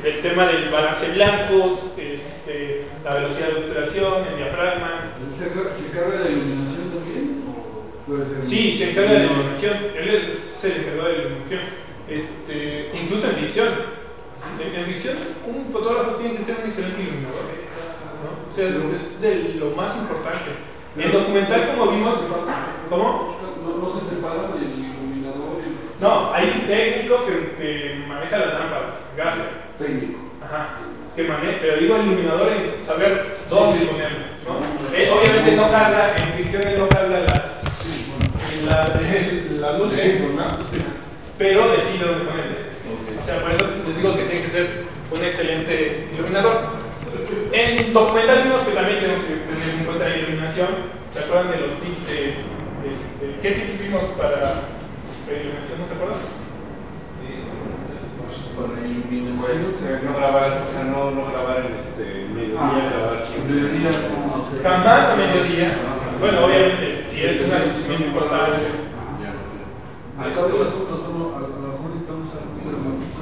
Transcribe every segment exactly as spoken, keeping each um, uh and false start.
el tema del balance de blancos, este, la velocidad de obturación, el diafragma. ¿Se, ¿Se carga la iluminación también? ¿O puede ser? Sí, se encarga de la iluminación. Él es el encargado de la iluminación. Este, incluso en ficción. En, en ficción, un fotógrafo tiene que ser un excelente iluminador, ¿no? O sea, es de lo más importante. En documental, como vimos, ¿cómo? No, no se separa el iluminador. Y... No, hay un técnico que, que maneja las lámparas, gaffer. Técnico. Ajá. Que maneja, pero digo el iluminador en saber dónde sí, sí. ponerlo, ¿no? Él, obviamente no carga, en ficción él no carga las, la, las luces, ¿no? Pero decide dónde ponerlas. Okay. O sea, por eso les digo que tiene que ser un excelente iluminador. En documental vimos que también tenemos que tener en cuenta la iluminación. ¿Se acuerdan de los tips de, este, qué tips vimos para, para iluminación? ¿No se acuerdan? Para iluminación. Pues eh, no grabar, o sea, no, no grabar en este mediodía, ah, grabar siempre. Mediodía, no, jamás a mediodía. Bueno, obviamente, si es una decisión importante. Acá de los otros, a lo mejor estamos hablando de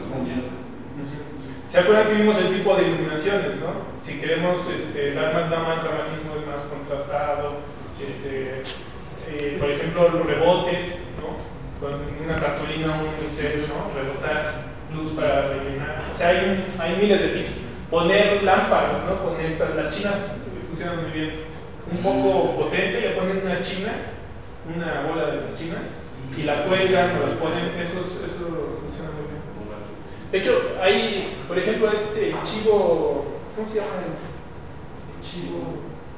¿Se acuerdan que vimos el tipo de iluminaciones, no? Si queremos este, dar más, más dramatismo, es más contrastado, este, eh, por ejemplo, los rebotes, ¿no? Con una cartulina o un pincel, ¿no? Rebotar luz para rellenar. O sea, hay, un, hay miles de tips. Poner lámparas, ¿no? Con estas, las chinas funcionan muy bien. Un foco potente, le ponen una china, una bola de las chinas, y la cuelgan o la ponen, eso, eso funciona muy bien. De hecho, hay, por ejemplo, este el chivo, ¿cómo se llama? El chivo,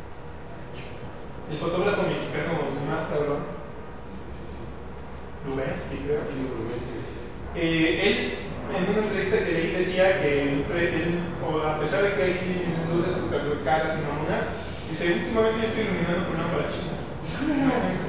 el fotógrafo mexicano más cabrón, Lubensky, creo. Eh, él, en una entrevista que leí, decía que él, a pesar de que hay luces super caras y mamonas, dice, últimamente yo estoy iluminando con lámparas chinas.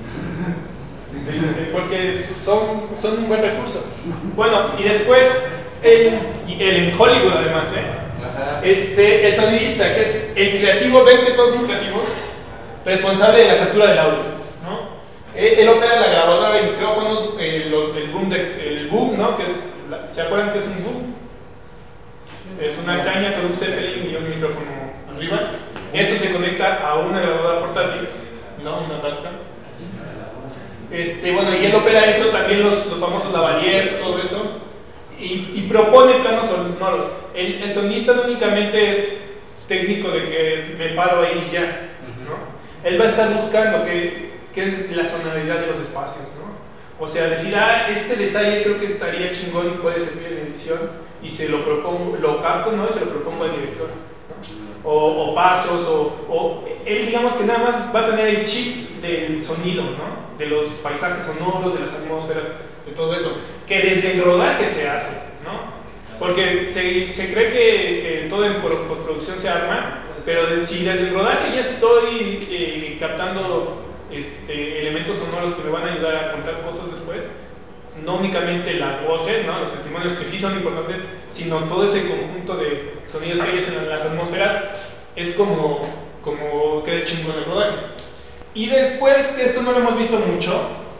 Porque son, son un buen recurso. Bueno, y después el, el en Hollywood además, ¿eh? Este, el sonidista, que es el creativo, ven que todos son creativos, responsable de la captura del audio, ¿no? Él, él opera la grabadora de micrófonos, el, el, boom, de, el boom, ¿no? Que es, ¿se acuerdan que es un boom? Es una caña con un zeppelin y un micrófono arriba. Eso se conecta a una grabadora portátil, ¿no? Una tasca. Este, bueno, y él opera eso, también los, los famosos lavaliers, todo eso, y, y propone planos sonoros. El, el sonista no únicamente es técnico de que me paro ahí y ya, ¿no? Él va a estar buscando qué, qué es la sonoridad de los espacios, ¿no? O sea, decir, ah, este detalle creo que estaría chingón y puede servir en edición, y se lo propongo, lo capto, ¿no? Y se lo propongo al director, ¿no? O, o pasos, o, o él digamos que nada más va a tener el chip del sonido, ¿no? De los paisajes sonoros, de las atmósferas, de todo eso, que desde el rodaje se hace, ¿no? Porque se, se cree que, que todo en postproducción se arma, pero si desde el rodaje ya estoy eh, captando este, elementos sonoros que me van a ayudar a contar cosas después, no únicamente las voces, ¿no? Los testimonios que sí son importantes, sino todo ese conjunto de sonidos que hay en las atmósferas, es como, como quede chingón el rodaje. Y después, que esto no lo hemos visto mucho,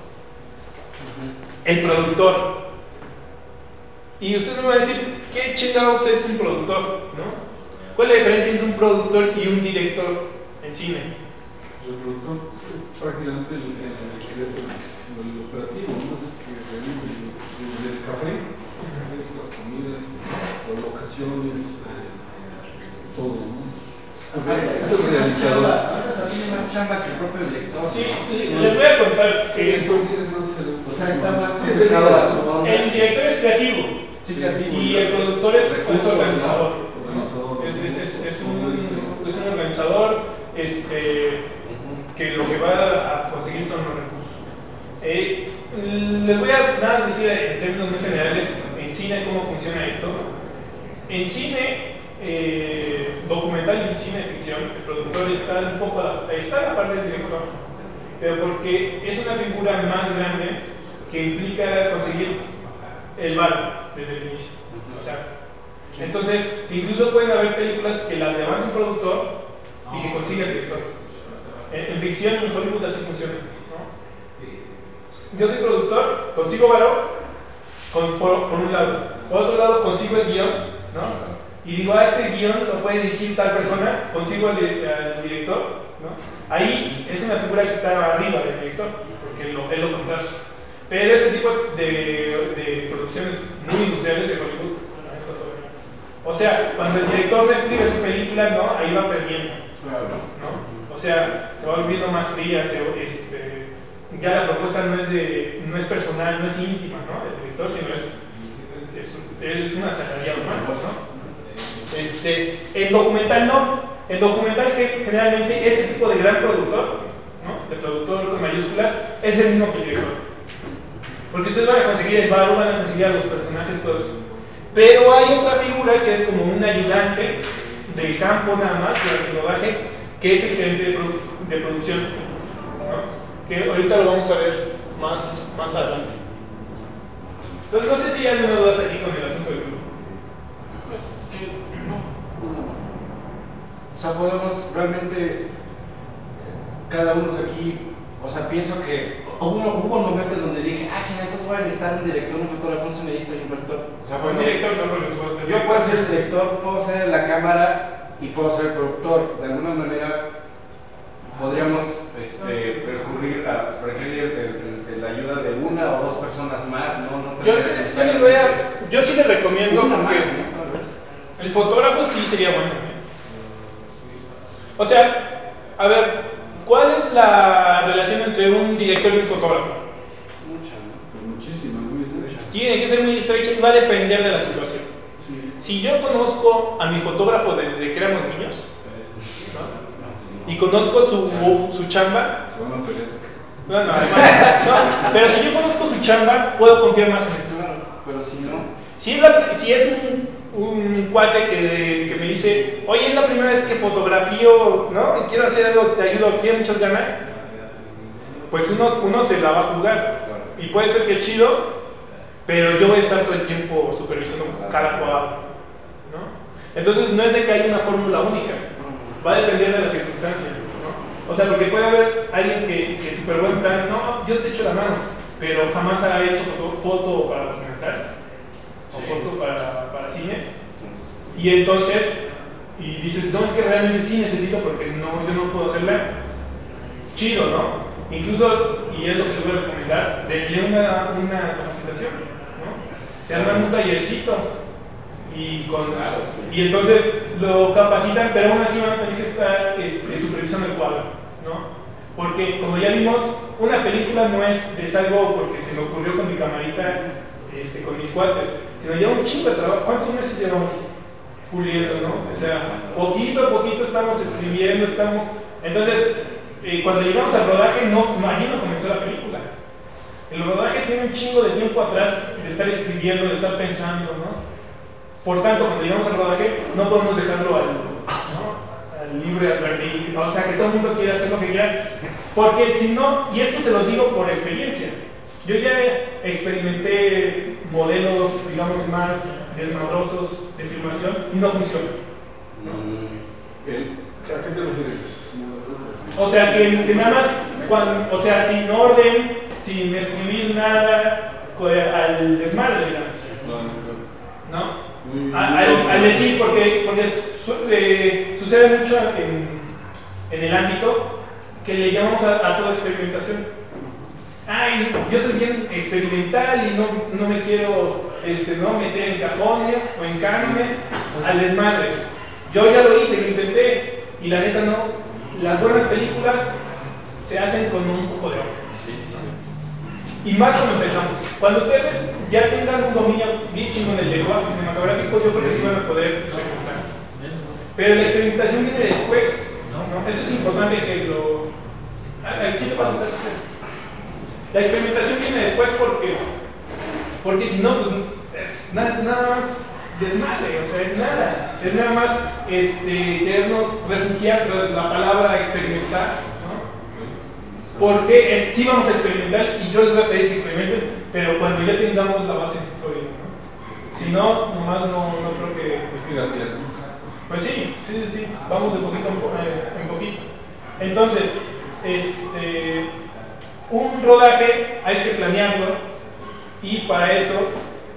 el productor. Y usted me va a decir, ¿qué chingados es un productor? ¿No? ¿Cuál es la diferencia entre un productor y un director en cine? El productor prácticamente el, el, el, el, el operativo, ¿no? Es el que realiza desde el café, es las comidas, las locaciones, eh, todo, ¿no? Es el realizador. Tiene más chamba que el propio director. Sí, sí, les voy a contar que o sea, está más sí, el director es creativo, sí, creativo y el productor es, es organizador, organizador. ¿no? es, es, es, un, es un organizador este, que lo que va a conseguir son los recursos. Eh, les voy a nada más decir en términos muy generales en cine cómo funciona esto. En cine Eh, documental y cine de ficción, el productor está un poco a la, está a la parte del director, pero porque es una figura más grande que implica conseguir el valor desde el inicio. O sea, entonces, incluso pueden haber películas que las levanta un productor y que consigue el director. En, en ficción, en Hollywood así funciona, ¿no? Yo soy productor, consigo valor con, por, por un lado. Por otro lado, consigo el guión, ¿no? Y digo, ah, este guión lo puede dirigir tal persona, consigo al, al director, ¿no? Ahí es una figura que está arriba del director, porque él lo, él lo contrata. Pero este tipo de, de producciones muy industriales de Hollywood, ¿no? O sea, cuando el director describe su película, ¿no? Ahí va perdiendo, ¿no? O sea, se va volviendo más fría, se, este, ya la propuesta no es, de, no es personal, no es íntima, ¿no? Del director, sino es, es, es un asalariado más, ¿no? Este, el documental no. El documental, generalmente, este tipo de gran productor, ¿no? De productor con mayúsculas, es el mismo que el director. Porque ustedes van a conseguir el varo, van a conseguir a los personajes todos. Pero hay otra figura que es como un ayudante del campo nada más, del rodaje, que es el gerente de, produ de producción, ¿no? Que ahorita lo vamos a ver más, más adelante. Entonces, no sé si hay alguna duda aquí con el asunto del grupo. Pues que no. O sea, podemos realmente, cada uno de aquí, o sea, pienso que hubo, hubo un momento donde dije, ah, chinga, entonces voy a necesitar un director, un fotógrafo, un sonidista y un productor. O sea, bueno, un director, no, porque tú vas a ser yo puedo ser el director, puedo ser la cámara y puedo ser el productor. De alguna manera podríamos este, recurrir a requerir el, el, el, la ayuda de una o dos personas más, ¿no? no yo, yo, les voy a, yo sí les recomiendo una porque más, ¿no? El fotógrafo sí sería bueno. O sea, a ver, ¿cuál es la relación entre un director y un fotógrafo? Mucha, ¿no? Muchísima, muy estrecha. Tiene que ser muy estrecha y va a depender de la situación. Sí. Si yo conozco a mi fotógrafo desde que éramos niños, ¿no? Y conozco su, su chamba, Se van a pelear. no, no, no, pero si yo conozco su chamba, puedo confiar más en él. Claro, pero si no. Si es, la, si es un, un cuate que, que me dice, oye, es la primera vez que fotografío, ¿no? Y quiero hacer algo, te ayudo, tiene muchas ganas, pues uno, uno se la va a jugar. Y puede ser que chido, pero yo voy a estar todo el tiempo supervisando cada cuadro, ¿no? Entonces no es de que haya una fórmula única, va a depender de la circunstancia, ¿no? O sea, porque puede haber alguien que, que es súper buen plan, no, yo te echo la mano, pero jamás ha hecho foto, foto para documentar o foto para, para cine, y entonces, y dices, no, es que realmente sí necesito porque no, yo no puedo hacerla, chido, ¿no? Incluso, y es lo que les voy a recomendar, denle una, una capacitación, ¿no? Se arma un tallercito y, con, Claro, sí. y entonces lo capacitan, pero aún así van a tener que estar este, supervisando el cuadro, ¿no? Porque como ya vimos, una película no es, es algo porque se me ocurrió con mi camarita, este, con mis cuates, sino lleva un chingo de trabajo. ¿Cuántos meses llevamos puliendo, no? O sea, poquito a poquito estamos escribiendo, estamos... Entonces, eh, cuando llegamos al rodaje, no, no, allí no comenzó la película. El rodaje tiene un chingo de tiempo atrás de estar escribiendo, de estar pensando, ¿no? Por tanto, cuando llegamos al rodaje, no podemos dejarlo al, ¿no? al libre albedrío, o sea, que todo el mundo quiera hacer lo que quiera, porque si no, y esto se los digo por experiencia, yo ya experimenté modelos, digamos, más desmadrosos de filmación y no funciona, ¿no? ¿A qué te refieres? O sea, que, que nada más, cuando, o sea, sin orden, sin escribir nada, al desmadre, digamos, ¿no? A, al, al decir, porque, porque su, eh, sucede mucho en, en el ámbito que le llamamos a, a toda experimentación. Ay, yo soy bien experimental y no, no me quiero este, ¿no? meter en cajones o en cánones al desmadre. Yo ya lo hice, lo intenté y la neta no. Las buenas películas se hacen con un poco de orden. Y más cuando empezamos. Cuando ustedes ya tengan un dominio bien chingón del lenguaje cinematográfico, yo creo que sí van a poder experimentar. Pero la experimentación viene después, ¿no? Eso es importante que lo... ¿Sí te pasa? La experimentación viene después porque, porque si no, pues es nada, es nada más desmadre, o sea, es nada. Es nada más este, querernos refugiar tras la palabra experimentar, ¿no? Porque es, sí vamos a experimentar y yo les voy a pedir que experimenten, pero cuando ya tengamos la base sólida, ¿no? Si no, nomás no, no creo que... Pues sí, sí, sí, sí, vamos de poquito en, po eh, en poquito. Entonces, este, un rodaje hay que planearlo y para eso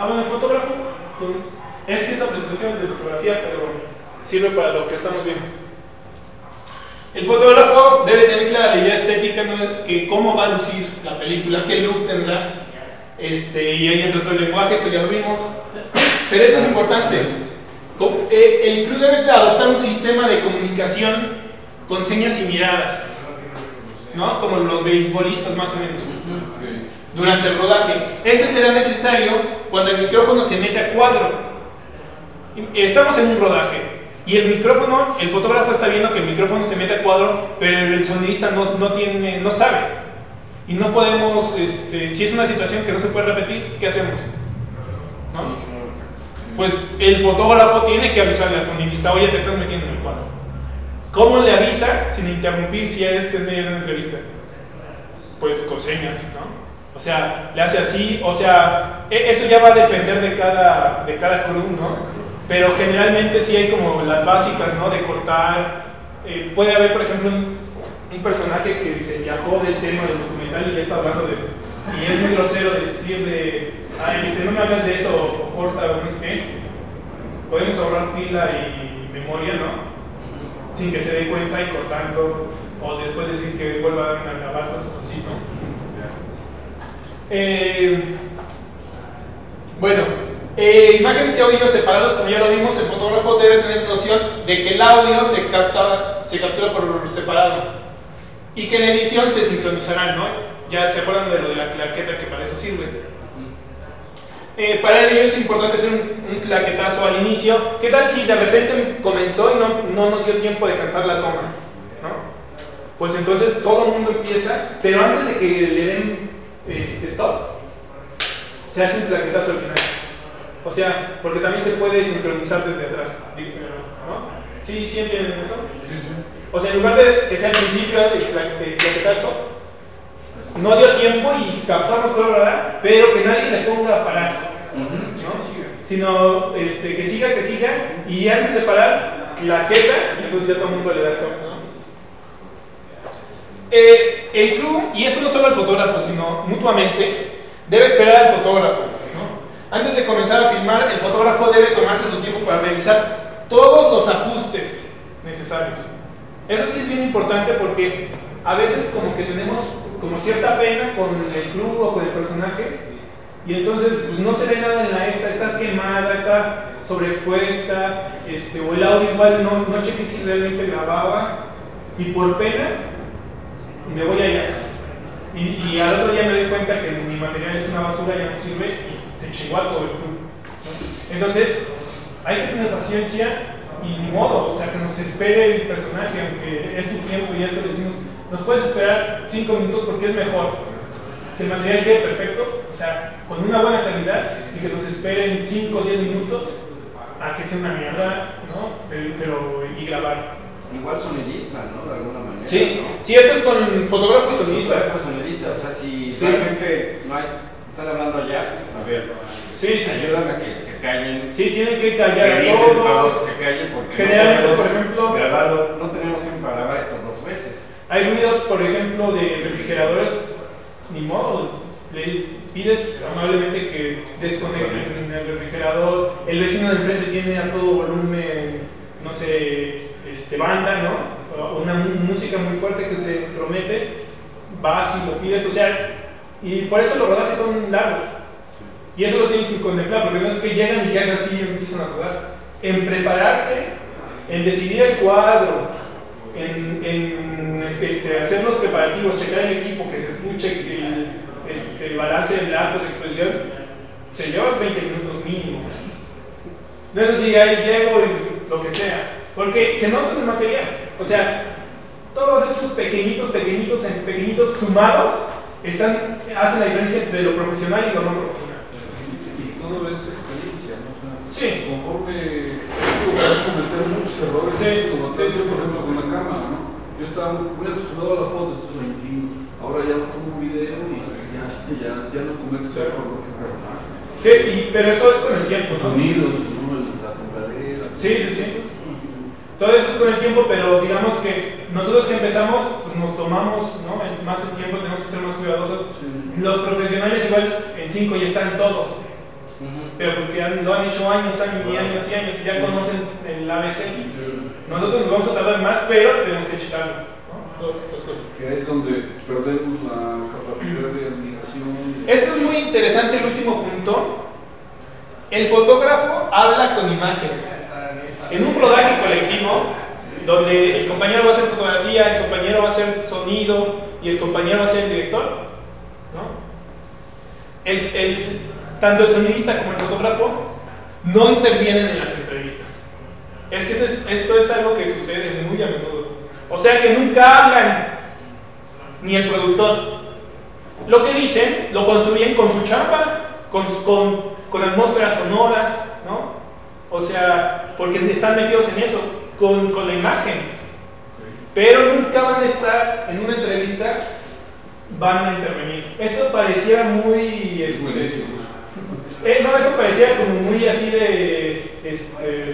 Ah, bueno, el fotógrafo. Es que esta presentación es de fotografía, pero sirve para lo que estamos viendo. El fotógrafo debe tener clara la idea estética, ¿no? Que cómo va a lucir la película, qué look tendrá, este, y ahí entra todo el lenguaje, eso ya lo vimos. Pero eso es importante. El crew debe adoptar un sistema de comunicación con señas y miradas, ¿no? Como los beisbolistas más o menos, durante el rodaje. Este será necesario cuando el micrófono se mete a cuadro. Estamos en un rodaje y el micrófono, el fotógrafo está viendo que el micrófono se mete a cuadro, pero el sonidista no, no, tiene, no sabe. Y no podemos, este, si es una situación que no se puede repetir, ¿qué hacemos? ¿No? Pues el fotógrafo tiene que avisarle al sonidista, oye, te estás metiendo en el cuadro. ¿Cómo le avisa sin interrumpir si es en medio de una entrevista? Pues con señas, ¿no? O sea, le hace así, o sea, eso ya va a depender de cada, de cada crew, ¿no? Pero generalmente sí hay como las básicas, ¿no? De cortar. Eh, puede haber, por ejemplo, un, un personaje que se viajó del tema del documental y ya está hablando de... Y es muy grosero decirle, ay, este, no me hablas de eso, o corta, o no sé qué. Podemos ahorrar pila y memoria, ¿no? Sin que se dé cuenta y cortando, o después decir que vuelva a grabar cosas así, ¿no? Eh, bueno, eh, imágenes y audio separados, como ya lo vimos, el fotógrafo debe tener noción de que el audio se capta, se captura por separado y que en la edición se sincronizarán, ¿no? Ya se acuerdan de lo de la claqueta, que para eso sirve. Eh, para ello es importante hacer un, un claquetazo al inicio. ¿Qué tal si de repente comenzó y no, no nos dio tiempo de cantar la toma, ¿no? Pues entonces todo el mundo empieza, pero antes de que le den este, stop, se hace un claquetazo al final. O sea, porque también se puede sincronizar desde atrás, ¿no? ¿Sí, sí entienden eso? Sí, sí. O sea, en lugar de que sea al principio del claquetazo, no dio tiempo y captamos todo, ¿verdad? Pero que nadie le ponga a parar, ¿no? Sino este, que siga, que siga, y antes de parar, claqueta, y entonces ya todo el mundo le da stop, ¿no? Eh, el crew, y esto no solo al fotógrafo, sino mutuamente, debe esperar al fotógrafo, ¿no? Antes de comenzar a filmar, el fotógrafo debe tomarse su tiempo para revisar todos los ajustes necesarios. Eso sí es bien importante porque a veces como que tenemos como cierta pena con el crew o con el personaje y entonces pues no se ve nada en la esta, está quemada, está sobreexpuesta, este, o el audio igual no, no chequé si realmente grababa y por pena me voy allá y, y al otro día me doy cuenta que mi material es una basura, ya no sirve y se chingó a todo el crew, ¿no? Entonces hay que tener paciencia y ni modo, o sea que nos espere el personaje aunque es su tiempo y eso le decimos, nos puedes esperar cinco minutos porque es mejor que el material quede perfecto, o sea, con una buena calidad y que nos esperen cinco o diez minutos a que sea una mierda, ¿no? Pero, pero y grabar. Igual sonidista, ¿no? De alguna manera. Sí, ¿no? sí, esto es con fotógrafo y sonidista. Fotógrafo sonidista, o sea, si sí. realmente no hay, están hablando allá, a ver, sí, sí, sí. ayudan a que se callen. Sí, tienen que callar a Pedirles, por favor, todos. que se callen porque Generalmente, no por ejemplo, grabarlo, no tenemos tiempo para grabar estas dos veces. hay ruidos, por ejemplo, de refrigeradores, ni modo, le pides amablemente que desconecten el refrigerador, el vecino de enfrente tiene a todo volumen, no sé, este, banda, ¿no? Una música muy fuerte que se promete, vas y lo pides, o sea, y por eso los rodajes son largos, y eso lo tienen que contemplar, porque no es que llegan y ya así empiezan a rodar, en prepararse, en decidir el cuadro, en, en este, hacer los preparativos, checar el equipo, que se escuche el, este, el balance de datos de exposición, te llevas veinte minutos mínimo. No es así, ahí llego y lo que sea, porque se nota el material, o sea, todos estos pequeñitos, pequeñitos, pequeñitos sumados están, hacen la diferencia entre lo profesional y lo no profesional. Y todo es experiencia, ¿no? O sea, Sí. conforme tú vas a cometer muchos errores, Sí. como te decía, por ejemplo, con la cámara, ¿no? Yo estaba muy acostumbrado a la foto, entonces me inclino. Ahora ya no tomo video y ya, ya, ya no cometo ese error porque es normal. ¿Qué? Y, pero eso es con el tiempo, Los ¿no? sonidos, ¿no? La tembladera. Sí, sí, sí. Todo eso es con el tiempo, pero digamos que nosotros que empezamos, pues nos tomamos, ¿no? Más el tiempo, tenemos que ser más cuidadosos. Sí. Los profesionales igual en cinco ya están todos. Ujú. pero porque han- lo han hecho años, años y años y años y ya conocen el A B C. Nosotros nos vamos a tardar más, pero tenemos que checarlo, ¿no? Todas estas cosas. Que es donde perdemos la capacidad de admiración. Esto es muy interesante, el último punto. El fotógrafo habla con imágenes. En un rodaje colectivo, donde el compañero va a hacer fotografía, el compañero va a hacer sonido y el compañero va a ser el director, ¿no? El, el, tanto el sonidista como el fotógrafo no intervienen en las entrevistas. Es que esto es, esto es algo que sucede muy a menudo. O sea que nunca hablan, ni el productor. Lo que dicen, lo construyen con su chamba, con, con, con atmósferas sonoras, ¿no? O sea, porque están metidos en eso, con, con la imagen. Pero nunca van a estar en una entrevista, van a intervenir. Esto pareciera muy... Es muy Este, necio. eh, no, esto parecía como muy así de... Este,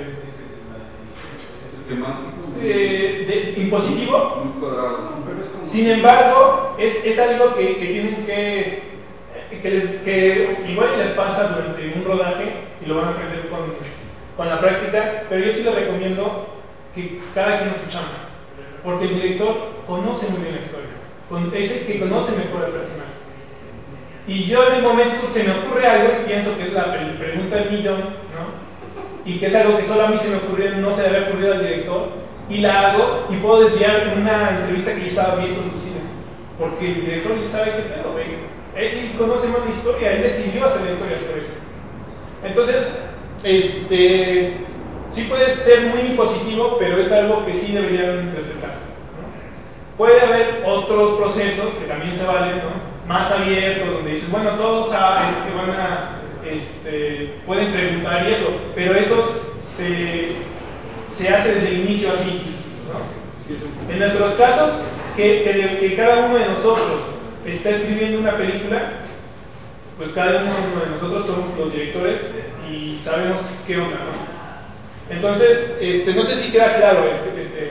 Temático. eh, de impositivo. Muy cuadrado. Sin embargo, es, es algo que, que tienen que, que, les, que igual les pasa durante un rodaje y lo van a aprender con, con la práctica, pero yo sí les recomiendo que cada quien su chamba, porque el director conoce muy bien la historia, con- es el que conoce mejor al personaje. Y yo en el momento se me ocurre algo y pienso que es la pre- pregunta del millón, ¿no? Y que es algo que solo a mí se me ocurrió, no se le había ocurrido al director, y la hago y puedo desviar una entrevista que ya estaba bien conducida, porque el director ya sabe qué pedo, güey. Él conoce más la historia, él decidió hacer la historia sobre eso. Entonces, este, sí puede ser muy positivo, pero es algo que sí deberían respetar, ¿no? Puede haber otros procesos que también se valen, ¿no? Más abiertos, donde dices, bueno, todos a, este, van a, este, pueden preguntar y eso, pero esos se, se hace desde el inicio así, ¿no? En nuestros casos, que, que, que cada uno de nosotros está escribiendo una película, pues cada uno de nosotros somos los directores y sabemos qué onda, ¿no? Entonces, este, no sé si queda claro este, este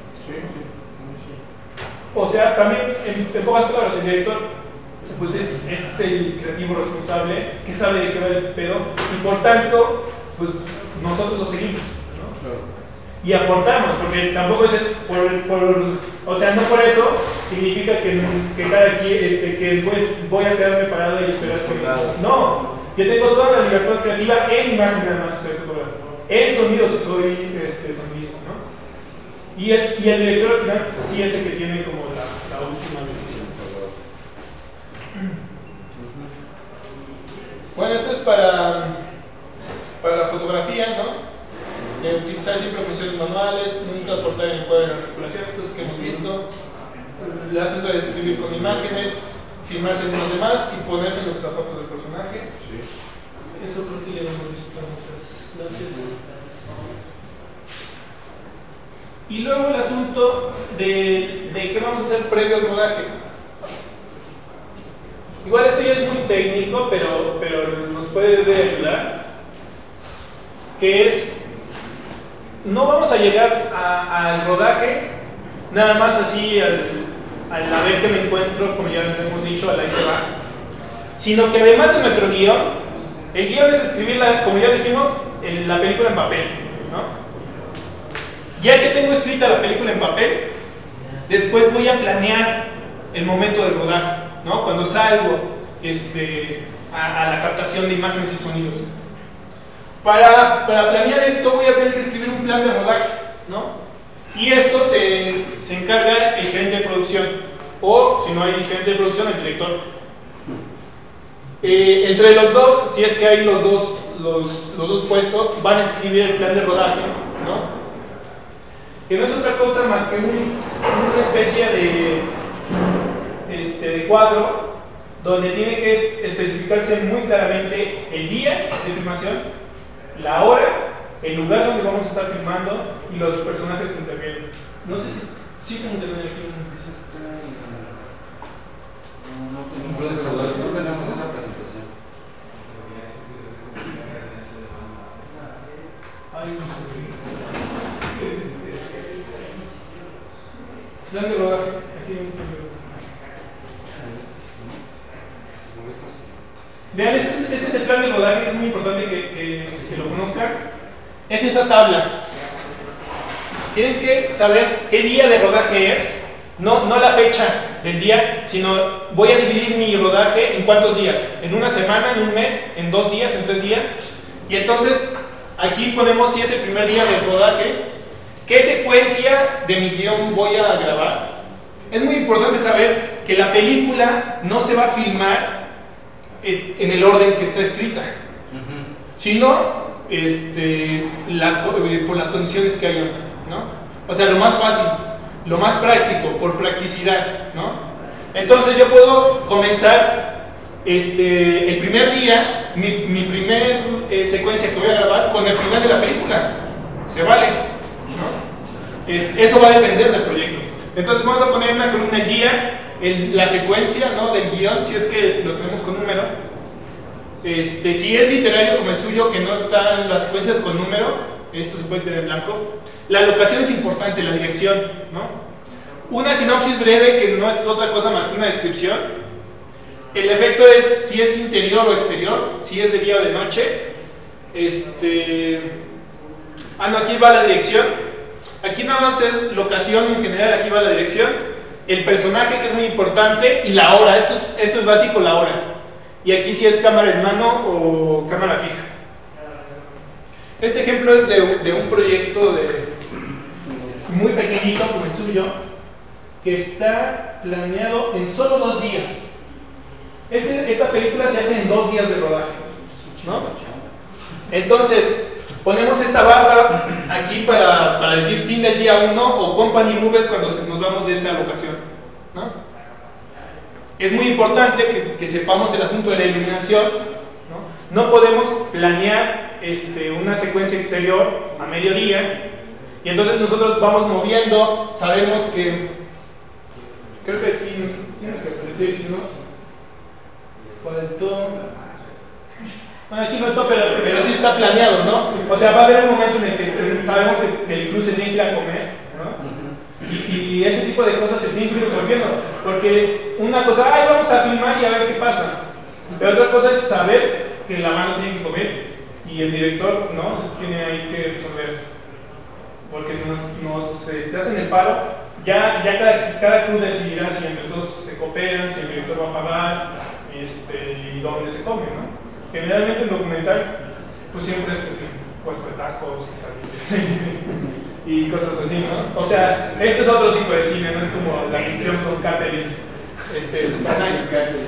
o sea, también en, en pocas palabras, el director pues es, es el creativo responsable que sabe de qué va el pedo y por tanto, pues nosotros lo seguimos, ¿no? Claro. Y aportamos, porque tampoco es el- por, por, o sea, no por eso significa que, que cada quien, este, que pues voy a quedarme parado y esperar que me... No, yo tengo toda la libertad creativa en imagen, nada más soy fotógrafo. En sonido si soy este, sonidista, ¿no? Y el, y el director al final sí es el que tiene como la, la última decisión. Bueno, esto es para, para la fotografía, ¿no? De utilizar siempre funciones manuales, nunca aportar en el cuadro de la articulación, cosas que hemos visto. El asunto de escribir con imágenes, filmarse en los demás y ponerse en los zapatos del personaje. Sí. Eso creo que ya lo hemos visto en otras clases. Y luego el asunto de, de qué vamos a hacer previo al rodaje. Igual esto ya es muy técnico, pero, pero nos puede ayudar. Que es, no vamos a llegar a- al rodaje nada más así al, al a ver que me encuentro, como ya hemos dicho, al ahí se va. Sino que además de nuestro guión, el guión es escribir, la, como ya dijimos, el- la película en papel, ¿no? Ya que tengo escrita la película en papel, después voy a planear el momento del rodaje, ¿no? Cuando salgo este, a, a la captación de imágenes y sonidos. Para, para planear esto voy a tener que escribir un plan de rodaje, ¿no? Y esto se, se encarga el gerente de producción, o si no hay gerente de producción, el director. Eh, entre los dos, si es que hay los dos, los, los dos puestos, van a escribir el plan de rodaje, ¿no? Que no es otra cosa más que un, una especie de, este, de cuadro donde tiene que especificarse muy claramente el día de filmación, la hora, el lugar donde vamos a estar filmando y los personajes que intervienen. No sé si sí como que aquí un... No, no, tenemos, no tenemos esa presentación. Hay un plan de rodaje. Aquí hay un plan de rodaje. Vean, este, este es el plan de rodaje, es muy importante que, que, que se lo conozcan. Es esa tabla. Tienen que saber qué día de rodaje es, no, no la fecha del día, sino voy a dividir mi rodaje en cuántos días, en una semana, en un mes, en dos días, en tres días. Y entonces aquí ponemos si es el primer día del rodaje, qué secuencia de mi guión voy a grabar. Es muy importante saber que la película no se va a filmar en el orden que está escrita, uh-huh. sino este, las, por las condiciones que hay, ¿no? O sea, lo más fácil, lo más práctico, por practicidad, ¿no? Entonces yo puedo comenzar este, el primer día, mi, mi primer eh, secuencia que voy a grabar con el final de la película, se vale, ¿no? Es, eso va a depender del proyecto. Entonces vamos a poner en una columna el día, el, la secuencia, ¿no?, del guión, si es que lo tenemos con número. Este, si es literario como el suyo, que no están las secuencias con número, esto se puede tener en blanco. La locación es importante, la dirección, ¿no? Una sinopsis breve que no es otra cosa más que una descripción. El efecto es si es interior o exterior, si es de día o de noche. Este... Ah, no, aquí va la dirección. Aquí nada más es locación en general, aquí va la dirección. El personaje, que es muy importante, y la hora. Esto es, esto es básico, la hora. Y aquí sí es cámara en mano o cámara fija. Este ejemplo es de, de un proyecto de, muy pequeñito como el suyo, que está planeado en solo dos días. Este, esta película se hace en dos días de rodaje, ¿no? Entonces, ponemos esta barra aquí para, para decir fin del día uno o company moves cuando se, nos vamos de esa locación, ¿no? Es muy importante que, que sepamos el asunto de la iluminación, ¿no? No podemos planear este, una secuencia exterior a mediodía y entonces nosotros vamos moviendo, sabemos que creo que aquí tiene que aparecer, si no faltó, bueno, aquí faltó, pero, pero sí está planeado, ¿no? O sea, va a haber un momento en el que sabemos que el crew se tiene que ir a comer, ¿no? Y, y ese tipo de cosas se tienen que ir resolviendo, porque una cosa, ay, vamos a filmar y a ver qué pasa, pero otra cosa es saber que la mano tiene que comer y el director, ¿no?, tiene ahí que resolver eso, porque si nos, nos este, hacen el paro, ya, ya cada, cada crew decidirá si entre todos se cooperan, si el director va a pagar este, y dónde se come, ¿no? Generalmente el documental pues siempre es puesto de tacos, y cosas así, ¿no? O sea, este es otro tipo de cine, no es como la ficción con catering, este, super nice.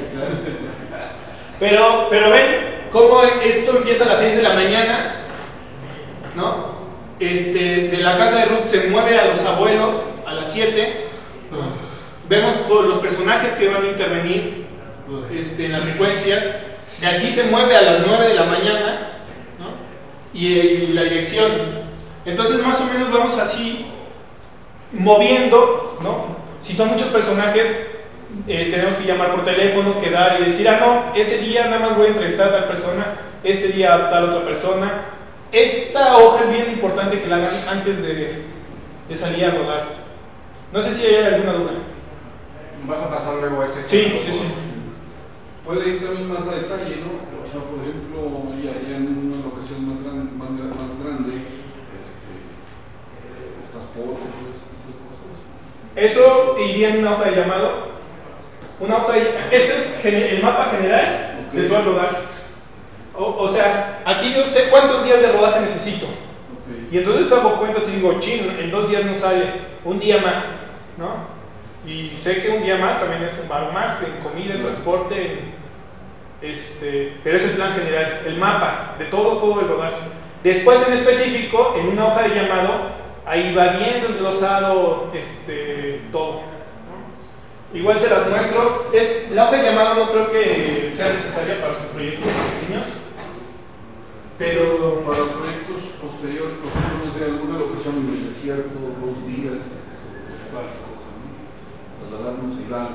Pero, pero ven cómo esto empieza a las seis de la mañana, ¿no? Este, de la casa de Ruth se mueve a los abuelos a las siete. Vemos los personajes que van a intervenir este, en las secuencias. De aquí se mueve a las nueve de la mañana, ¿no? y, y la dirección. Entonces más o menos vamos así moviendo, ¿no? Si son muchos personajes, eh, tenemos que llamar por teléfono, quedar y decir, ah, no, ese día nada más voy a entrevistar a tal persona, este día a tal otra persona. Esta hoja es bien importante que la hagan antes de, de salir a rodar. No sé si hay alguna duda. ¿Vas a pasar luego ese? Sí, sí, sí. Puede ir también más a detalle, ¿no? O sea, por ejemplo, ya, ya en una locación más grande, más, más grande, este, transporte, todo ese tipo de cosas. Eso iría en una hoja de llamado. Una hoja de, este es el mapa general, okay, de todo el rodaje. O, o sea, aquí yo sé cuántos días de rodaje necesito. Okay. Y entonces hago cuentas y digo, chin, en dos días no sale, un día más, ¿no? Y sé que un día más también es un bar más, en comida, en transporte, en, este, pero es el plan general, el mapa de todo, todo el rodaje. Después en específico, en una hoja de llamado, ahí va bien desglosado este, todo, ¿no? Ejemplo, igual se las muestro. Es, la hoja de llamado no creo que sea necesaria para sus proyectos pequeños, pero para proyectos posteriores, por ejemplo, no sé, alguna locación en el desierto, dos días, varias cosas, ¿no? Trasladarnos a Irán.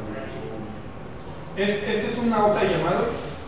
Es, esta es una hoja de llamado.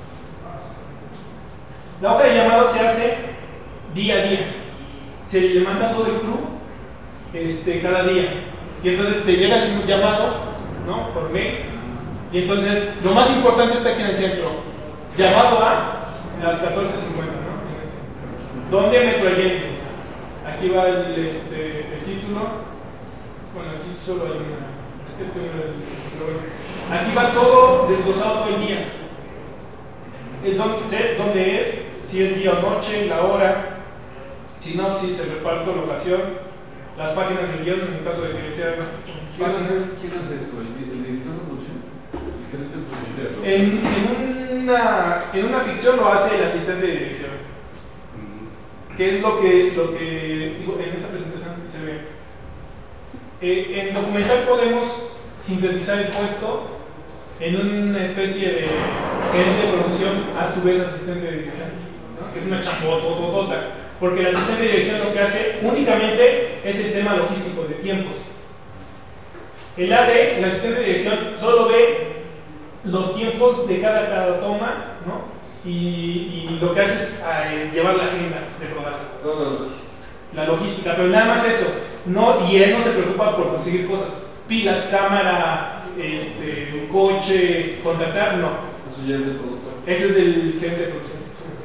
La hoja de llamado se hace día a día. Se le manda a todo el club este, cada día. Y entonces te llega el llamado, ¿no? Por mail. Y entonces lo más importante está aquí en el centro. llamado a las catorce cincuenta, ¿no? Este. ¿Dónde Metro Allende? Aquí va el, este, el título. Bueno, aquí solo hay una. Es que este no es. Pero bueno. Aquí va todo desglosado todo el día. El dónde, sé dónde es, si es día o noche, la hora, sinopsis, el reparto, locación, las páginas del guión en el caso de que sea. ¿Quién hace, ¿Quién hace esto? ¿El, el director de producción? ¿El gerente de producción? En, en, una, en una ficción lo hace el asistente de dirección. ¿Qué es lo que, lo que digo, en esta presentación se ve? Eh, en documental podemos sintetizar el puesto en una especie de gerente de producción, a su vez asistente de dirección, ¿no? Que es una chambototota, porque el asistente de dirección lo que hace únicamente es el tema logístico de tiempos. El A D, el asistente de dirección, solo ve los tiempos de cada, cada toma, ¿no? Y, y lo que hace es eh, llevar la agenda de rodaje. Toda la logística. La logística, pero nada más eso. No, y él no se preocupa por conseguir cosas. Pilas, cámara, este, un coche, contactar, no. Eso ya es del productor. Ese es del gerente de producción.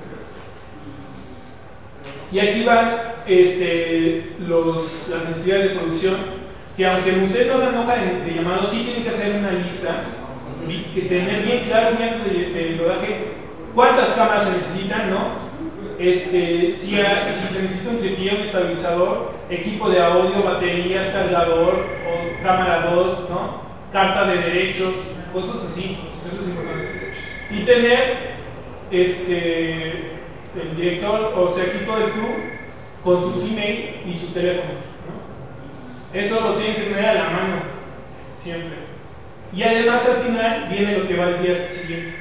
Y aquí van este, los, las necesidades de producción, que aunque ustedes no hagan hoja de, de llamado, sí tienen que hacer una lista, que tener bien claro bien antes del de rodaje cuántas cámaras se necesitan, ¿no? Este, si, a, si se necesita un tripié, un estabilizador, equipo de audio, baterías, cargador, o cámara dos, ¿no? Carta de derechos, cosas así, eso es importante. Y tener este, el director, o sea, aquí todo el crew, con sus email y sus teléfonos, ¿no? Eso lo tienen que tener a la mano, siempre. Y además al final viene lo que va el día siguiente.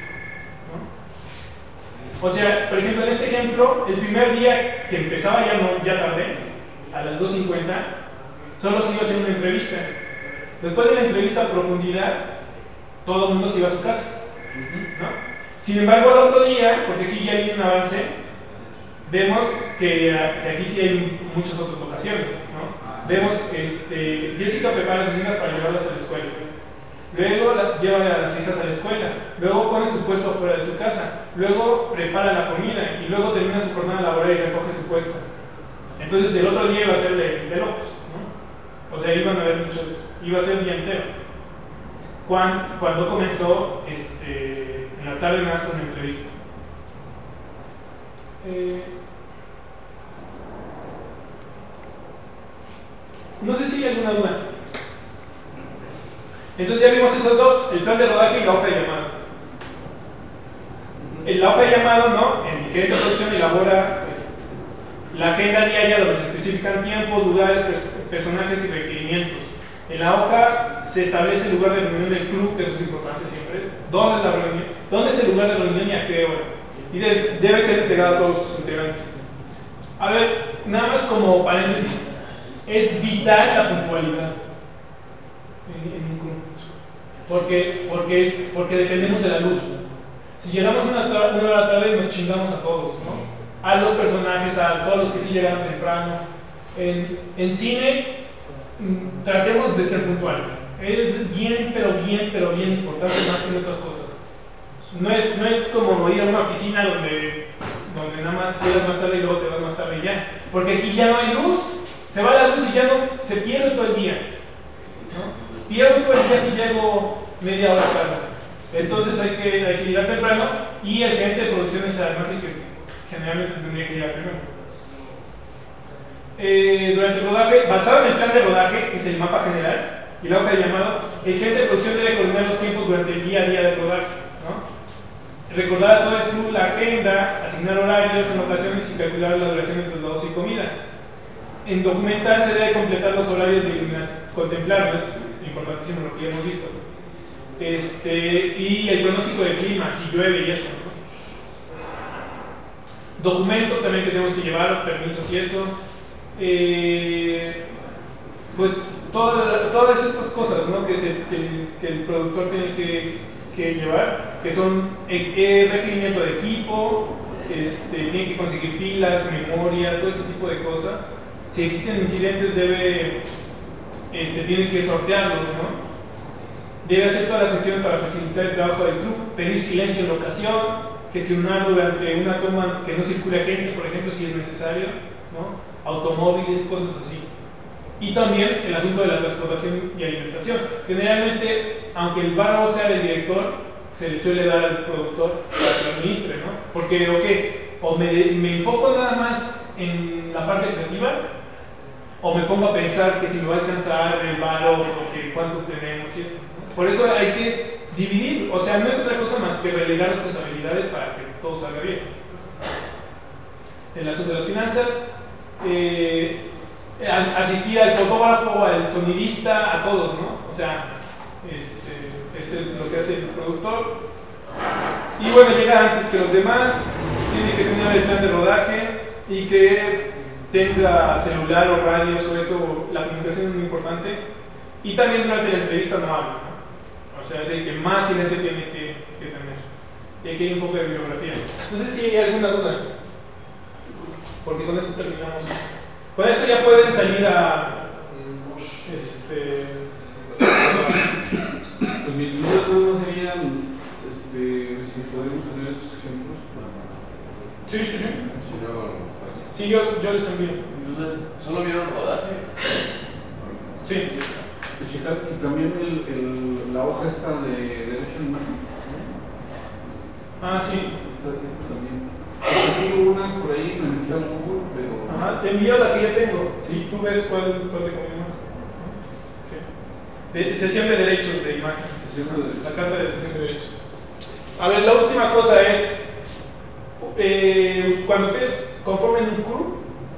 O sea, por ejemplo, en este ejemplo, el primer día que empezaba ya, no, ya tarde, a las dos cincuenta, solo se iba a hacer una entrevista. Después de la entrevista a profundidad, todo el mundo se iba a su casa, ¿no? Sin embargo, al otro día, porque aquí ya hay un avance, vemos que, que aquí sí hay muchas otras locaciones, ¿no? Vemos, este, Jessica prepara a sus hijas para llevarlas a la escuela. Luego la, lleva a las hijas a la escuela, luego pone su puesto afuera de su casa, luego prepara la comida y luego termina su jornada laboral y recoge su puesto. Entonces el otro día iba a ser de, de locos, ¿no? O sea, iban a haber muchos, iba a ser el día entero. Cuando, cuando comenzó, este, en la tarde más con una entrevista. Eh, no sé si hay alguna duda. Entonces ya vimos esas dos, el plan de rodaje y la hoja de llamado. En la hoja de llamado, ¿no? El gerente de producción elabora la agenda diaria donde se especifican tiempos, lugares, personajes y requerimientos. En la hoja se establece el lugar de reunión del club, que eso es importante siempre. ¿Dónde es la reunión? ¿Dónde es el lugar de reunión y a qué hora? Y debe, debe ser entregado a todos sus integrantes. A ver, nada más como paréntesis, es vital la puntualidad en, en un club. Porque, porque, es, porque dependemos de la luz. Si llegamos una, una hora tarde, nos chingamos a todos, ¿no? A los personajes, a todos los que sí llegaron temprano. En, en cine, tratemos de ser puntuales. Es bien, pero bien, pero bien importante más que en otras cosas. No es, no es como ir a una oficina donde, donde nada más llegas más tarde y luego te vas más tarde y ya. Porque aquí ya no hay luz. Se va la luz y ya no, se pierde todo el día, ¿no? Pierdo todo el día si llego media hora tarde. Entonces hay que, hay que llegar temprano y el gerente de producciones además es que generalmente tendría que llegar primero. Eh, durante el rodaje, basado en el plan de rodaje, que es el mapa general y la hoja de llamado, el gerente de producción debe coordinar los tiempos durante el día a día del rodaje, ¿no? Recordar a todo el club la agenda, asignar horarios en ocasiones y calcular la duración entre los dos y comida. En documental se debe completar los horarios de iluminación, contemplarlos, es importantísimo lo que ya hemos visto. Este, y el pronóstico de clima, si llueve y eso, ¿no? Documentos también que tenemos que llevar, permisos y eso. Eh, pues toda, todas estas cosas, ¿no? que, se, que, que el productor tiene que, que llevar, que son eh, eh, requerimiento de equipo, este, tiene que conseguir pilas, memoria, todo ese tipo de cosas. Si existen incidentes, debe, este, tiene que sortearlos, ¿no? Debe hacer todas las gestiones para facilitar el trabajo del club, pedir silencio en locación, gestionar durante una toma que no circule gente, por ejemplo, si es necesario, ¿no? Automóviles, cosas así. Y también el asunto de la transportación y alimentación. Generalmente, aunque el varo sea del director, se le suele dar al productor para que lo administre, ¿no? Porque, ok, o me, me enfoco nada más en la parte creativa, o me pongo a pensar que si me va a alcanzar el varo, o que cuánto tenemos y eso, ¿no? Por eso hay que dividir, o sea, no es otra cosa más que relegar responsabilidades para que todo salga bien. En el asunto de las finanzas, eh, asistir al fotógrafo, al sonidista, a todos, ¿no? O sea, este, es el, lo que hace el productor. Y bueno, llega antes que los demás, tiene que tener el plan de rodaje y que tenga celular o radios o eso, la comunicación es muy importante. Y también durante la entrevista no habla, ¿no? O sea, es el que más silencio tiene que, que tener. Y aquí hay un poco de bibliografía. No sé si hay alguna duda, porque con esto terminamos. Con esto ya pueden salir a este pues mi duda no serían este, si podemos tener estos ejemplos. sí, sí, sí. Si no, Sí, yo, yo les envío. ¿Solo vieron rodaje? Sí. Y checar, y también el, el, la hoja esta de derecho de imagen. Ah, sí. Esta, esta también. Pues vi unas por ahí, me metí al Google, pero. Ajá, te envío la que ya tengo. Sí, tú ves cuál, cuál te conviene más. Sí. De, sesión de derechos de imagen. Sesión de derechos. La carta de sesión de derechos. A ver, la última cosa es, eh, cuando ustedes conformen un crew,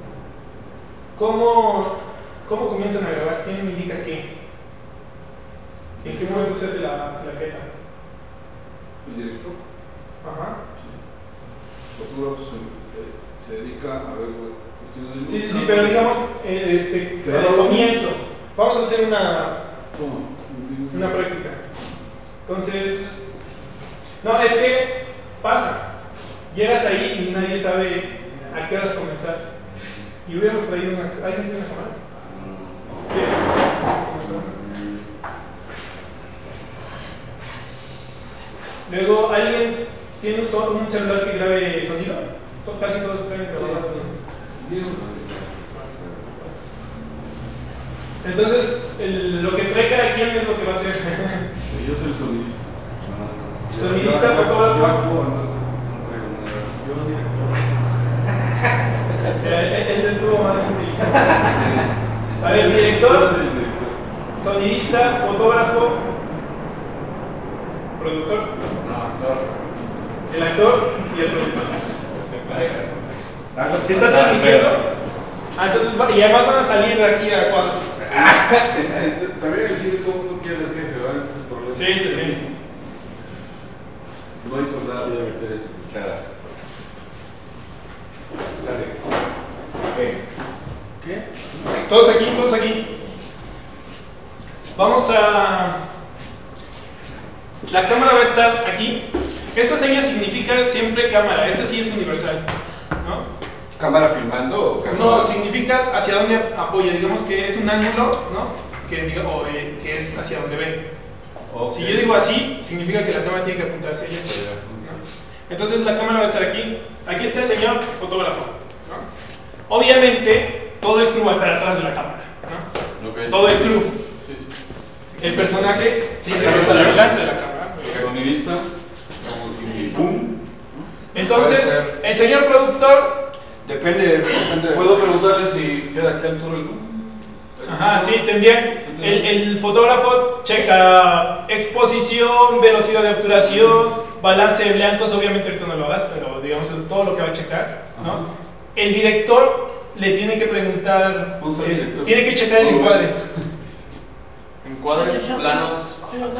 ¿cómo, ¿cómo comienzan a grabar? ¿Quién me indica qué? ¿En qué momento se hace la claqueta? El director. Ajá. El fotógrafo se, se dedica a ver las cuestiones del. Sí, sí, sí, pero digamos, eh, este, Claro. al comienzo, vamos a hacer una, ¿Cómo? una práctica. Entonces, no, es que pasa. Llegas ahí y nadie sabe a qué horas comenzar. Y hubiéramos traído una. ¿Alguien tiene una cámara? Sí. Luego, ¿alguien tiene un, so- un celular que grabe sonido? Todos- Casi todos traen grabadoras. Entonces, el- lo que trae cada quien es lo que va a hacer. Yo soy el sonidista. Sonidista, Yo- yo- fotógrafo. yo actúo, entonces no traigo nada. Yo director. Él, él estuvo más inteligente. A ver, Yo director, soy el director. sonidista, fotógrafo, productor, No, actor. el actor y el productor. ¿Se está transmitiendo? Ah, entonces, va- y además van a salir aquí a cuadro. También en el cine todo el mundo quiere ser jefe, ¿verdad? Ese es el problema. Sí, sí, sí. No hay soldados. Voy a meter esa cuchara. Dale. ¿Qué? ¿Qué? Todos aquí, todos aquí. Vamos a... La cámara va a estar aquí. Esta seña significa siempre cámara. Esta sí es universal, ¿no? ¿Cámara filmando o cámara? No, significa hacia dónde apoya. Digamos que es un ángulo, ¿no? Que, diga, o, eh, que es hacia donde ve. Okay. Si yo digo así, significa que la cámara tiene que apuntar hacia allá, ¿no? Entonces la cámara va a estar aquí. Aquí está el señor fotógrafo, ¿no? Obviamente, todo el crew va a estar atrás de la cámara, ¿no? Okay. Todo el crew. Sí, sí. El personaje siempre va a estar delante de la cámara. Sonidista. Y boom. Entonces, el señor productor, Depende, depende. ¿Puedo preguntarle si queda aquí al toro el boom? ajá, sí, tendría. El, el fotógrafo checa exposición, velocidad de obturación, balance de blancos. Obviamente, ahorita no lo hagas, pero digamos es todo lo que va a checar, ¿no? Ajá. El director le tiene que preguntar, Usa el es- director. tiene que checar el encuadre. Encuadres planos.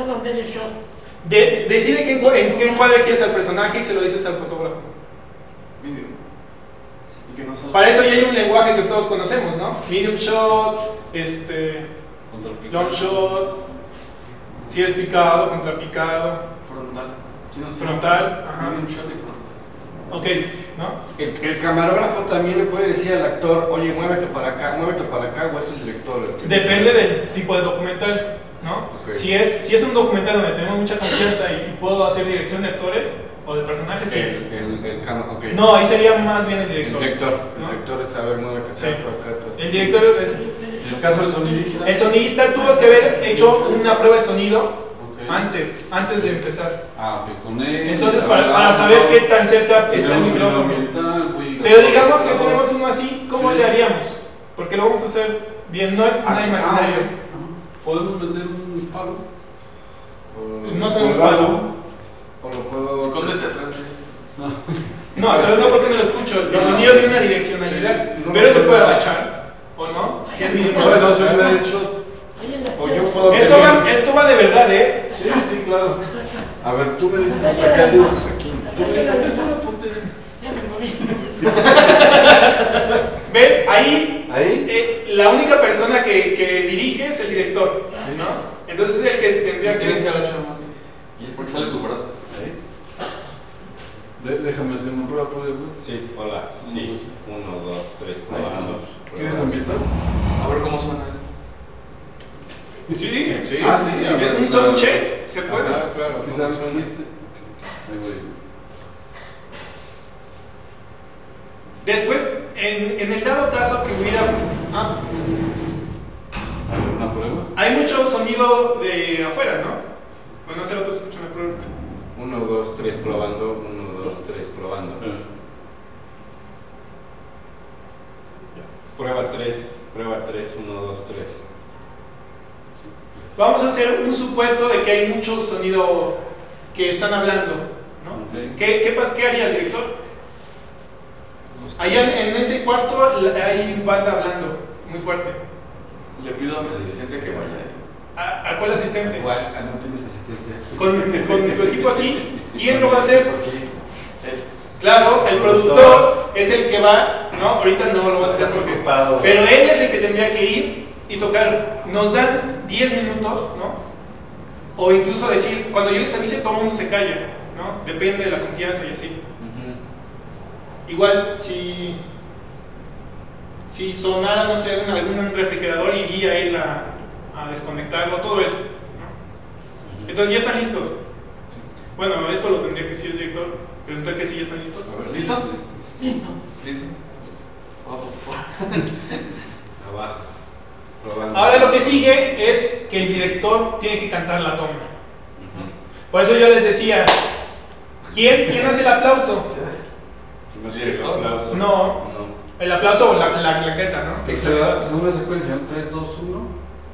De- decide qué encua- en qué encuadre quieres al personaje y se lo dices al fotógrafo. Video. Y que no salga. Para eso ya hay un lenguaje que todos conocemos, ¿no? Medium shot, este, long shot, si es picado, contrapicado, Frontal. Sí, no, frontal, ajá. Medium shot y frontal. Ok, ¿no? El, el camarógrafo también le puede decir al actor, oye, muévete para acá, muévete para acá, o es el director el que... Depende del tipo de documental, ¿no? Ok. Si es, si es un documental donde tenemos mucha confianza y, y puedo hacer dirección de actores, O del personaje, sí. El, el, el cam- okay. No, ahí sería más bien el El director. director. ¿no? El director es saber mueve acá, Sí. acá, acá. El director es... En el caso del sonidista. El sonidista tuvo que haber hecho una prueba de sonido Ok. antes, antes de empezar. Ah, ok, con él. Entonces, para, para saber qué tan cerca está el micrófono. Pero digamos que tenemos uno así, ¿cómo Sí. le haríamos? Porque lo vamos a hacer bien, no es nada Ah, imaginario. ah, ¿podemos meter un palo? O- No tenemos Colgado. palo. O lo puedo. Escóndete atrás. No, pero no porque no lo escucho. El sonido tiene una direccionalidad, pero se puede agachar, ¿o no? Si es mínimo. Bueno, se hubiera hecho. O yo puedo. Esto pedir- va, esto va de verdad, ¿eh? Sí, sí, claro. A ver, tú me dices hasta qué alturas aquí. Tú me dices, altura, ponte. ¿Ven? Ahí Ahí. eh, la única persona que, que dirige es el director, ¿no? Entonces es el que tendría Tienes que que... agachar más. Porque sale tu brazo. Ahí. De- déjame hacer una prueba, ¿puedo? Sí, hola. Sí. Uno, dos, tres, Ahí está. probando. ¿Quieres probando. ambientar? A ver cómo suena eso. Sí, Sí, Ah, sí, sí, sí. a ver, un sound check, ¿se puede? Ajá, claro. ¿Qué ¿cómo sabes suena? que este? Ahí voy. Después, en, en el dado caso que hubiera... Ah, A ver, una prueba. hay mucho sonido de afuera, ¿no? Bueno, hacer otros escuchan la prueba. Uno, dos, tres, probando. Uno, dos, tres, probando. Eh, Prueba tres, prueba tres, uno, dos, tres. Vamos a hacer un supuesto de que hay mucho sonido que están hablando, ¿no? Ok. ¿Qué, qué, pas- qué harías, director? Allá en, en ese cuarto la- hay banda hablando muy fuerte. Le pido a mi asistente que vaya. ¿A, a cuál asistente? ¿Cuál? Ah, no tienes asistente. Con, con tu equipo aquí, ¿quién lo va a hacer? Aquí. Él. Claro, el productor es el que va, ¿no? Ahorita no lo va a hacer porque... Pero él es el que tendría que ir y tocar. Nos dan diez minutos, ¿no? O incluso decir, cuando yo les avise, todo el mundo se calla, ¿no? Depende de la confianza y así. Igual, si, si sonara, no sé, un- algún refrigerador, iría él a, a desconectarlo, todo eso, ¿no? Entonces, ¿ya están listos? Bueno, esto lo tendría que decir el director. Preguntar que si ya están listos. A ver, ¿listo? ¿Listo? Abajo. Abajo. Probando. Ahora lo que sigue es que el director tiene que cantar la toma. Por eso yo les decía, ¿quién, quién hace el aplauso? No sé, el aplauso. No, No. el aplauso o la, la claqueta, ¿no? Que Es claquetazos. una secuencia, un tres, dos, uno.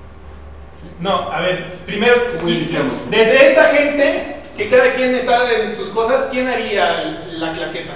No, a ver, primero, ¿Cómo iniciamos? desde esta gente, que cada quien está en sus cosas, ¿quién haría la claqueta?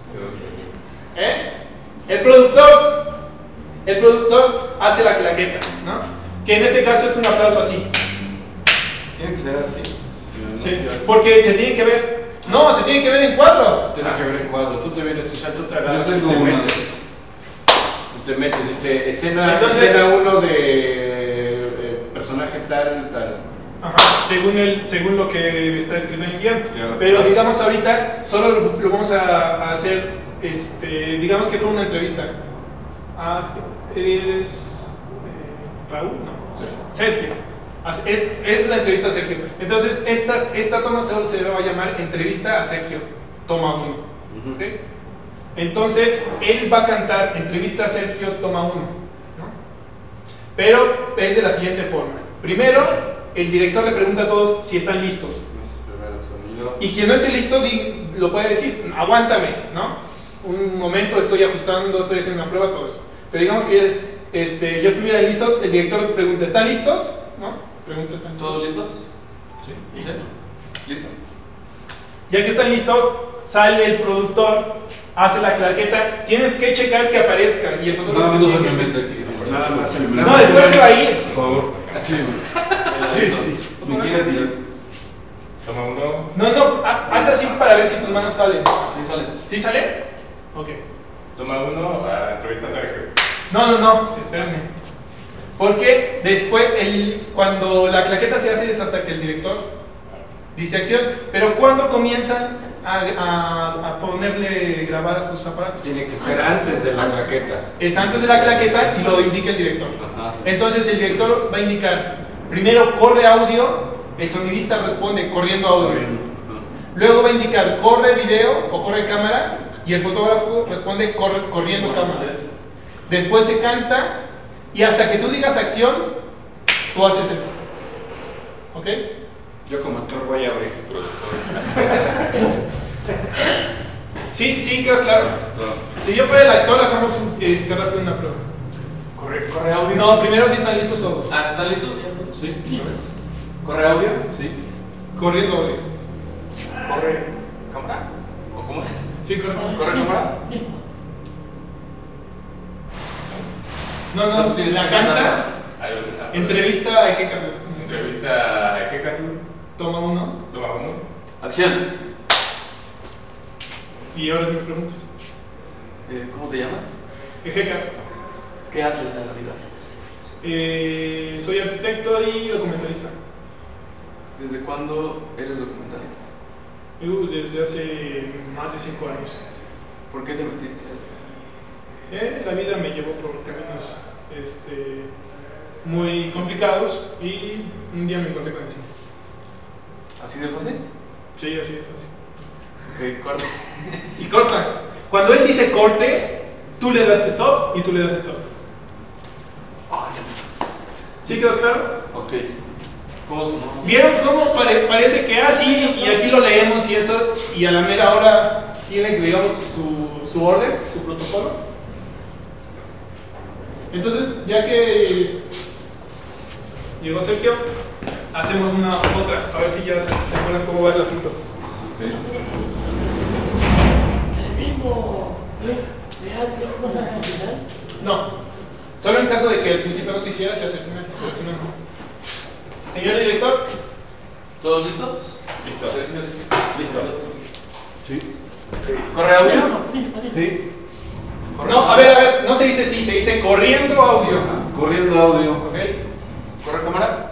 ¿Eh? El productor. El productor hace la claqueta, ¿no? Que en este caso es un aplauso así. Tiene que ser así. Sí, porque se tiene que ver. No, se tiene que ver en cuadro. Tiene que ver en cuadro. Tú te vienes, o sea, tú te Yo agarras y tengo te una. metes. Tú te metes, dice escena, Entonces- escena uno de eh, personaje tal, tal. Ajá, según, el, según lo que está escrito en el guión. Claro. Pero digamos ahorita, solo lo, lo vamos a, a hacer, este, digamos que fue una entrevista. Ah, ¿eres eh, Raúl? No. Sergio. Sergio. As- Es, es la entrevista a Sergio. Entonces, estas, esta toma solo se va a llamar entrevista a Sergio, toma uno. ¿Ok? Entonces, él va a cantar entrevista a Sergio, toma uno. ¿No? Pero es de la siguiente forma. Primero, el director le pregunta a todos si están listos. Es primero sonido. Y quien no esté listo di- lo puede decir, aguántame, ¿no? Un momento, estoy ajustando, estoy haciendo una prueba, todo eso. Pero digamos que este, ya estuvieran listos, el director pregunta, ¿están listos? ¿No? Pregunta, ¿están listos? ¿Todos listos? Sí. ¿Sí? ¿Listo? Ya que están listos, sale el productor, hace la claqueta, tienes que checar que aparezca y el fotógrafo No, no se tiene me que mete hacer- aquí. Nada más el- No, después se va a ir. Por favor. Sí, Sí, sí. ¿me quieres decir? Toma uno. No, no, ha- haz así para ver si tus manos salen. Sí, sale. ¿Sí sale? Ok. Toma uno. A entrevista a Sergio. No, no, no, espérame. Porque después, el, cuando la claqueta se hace es hasta que el director dice acción, pero cuando comienzan a, a- a ponerle grabar a sus aparatos. Tiene que ser antes de la claqueta. Es antes de la claqueta y lo indica el director. Ajá. Entonces el director va a indicar, primero corre audio, el sonidista responde corriendo audio. luego va a indicar corre video o corre cámara y el fotógrafo responde corre, corriendo cámara. Después se canta y hasta que tú digas acción, tú haces esto. ¿Ok? Yo como actor voy a abrir. Sí, sí, quedó claro. Si yo fuera el actor, hagamos un, este, rápido una prueba. ¿Corre, corre audio? No, primero si están listos todos. Ah, ¿están listos? Sí. ¿Corre audio? Sí. Corriendo audio. ¿Corre cámara? ¿O cómo es? Sí, corre. ¿Corre cámara? No, no, Tú tienes la que cantas. cantar. Entrevista a Eje Carlos. Entrevista a Ejecatu, Toma uno. toma uno. Acción. Y ahora me preguntas. Eh, ¿Cómo te llamas? Ejecas. ¿Qué haces en la vida? Eh, soy arquitecto y documentalista. ¿Desde cuándo eres documentalista? Uh, desde hace más de cinco años. ¿Por qué te metiste a esto? Eh, la vida me llevó por caminos este, muy complicados y un día me encontré con el cine. ¿Así de fácil? Sí, así de fácil. Ok, corta. Y corta. Cuando él dice corte, tú le das stop y tú le das stop. ¿Sí quedó claro? Ok. ¿Cómo se llama? ¿Vieron cómo pare- parece que así y aquí lo leemos y eso y a la mera hora tiene, digamos, su, su orden, su protocolo? Entonces, ya que llegó Sergio, hacemos una otra, a ver si ya se, se acuerdan cómo va el asunto. No, solo en caso de que el principio no se hiciera, se hace el final, pero si no, no. Señor director, ¿Todos listos? Listo. Listo. Sí. ¿Corre audio? Sí. ¿Corre no, a ver, a ver, no se dice sí, se dice corriendo audio. Corriendo audio. ¿Ok? ¿Corre cámara?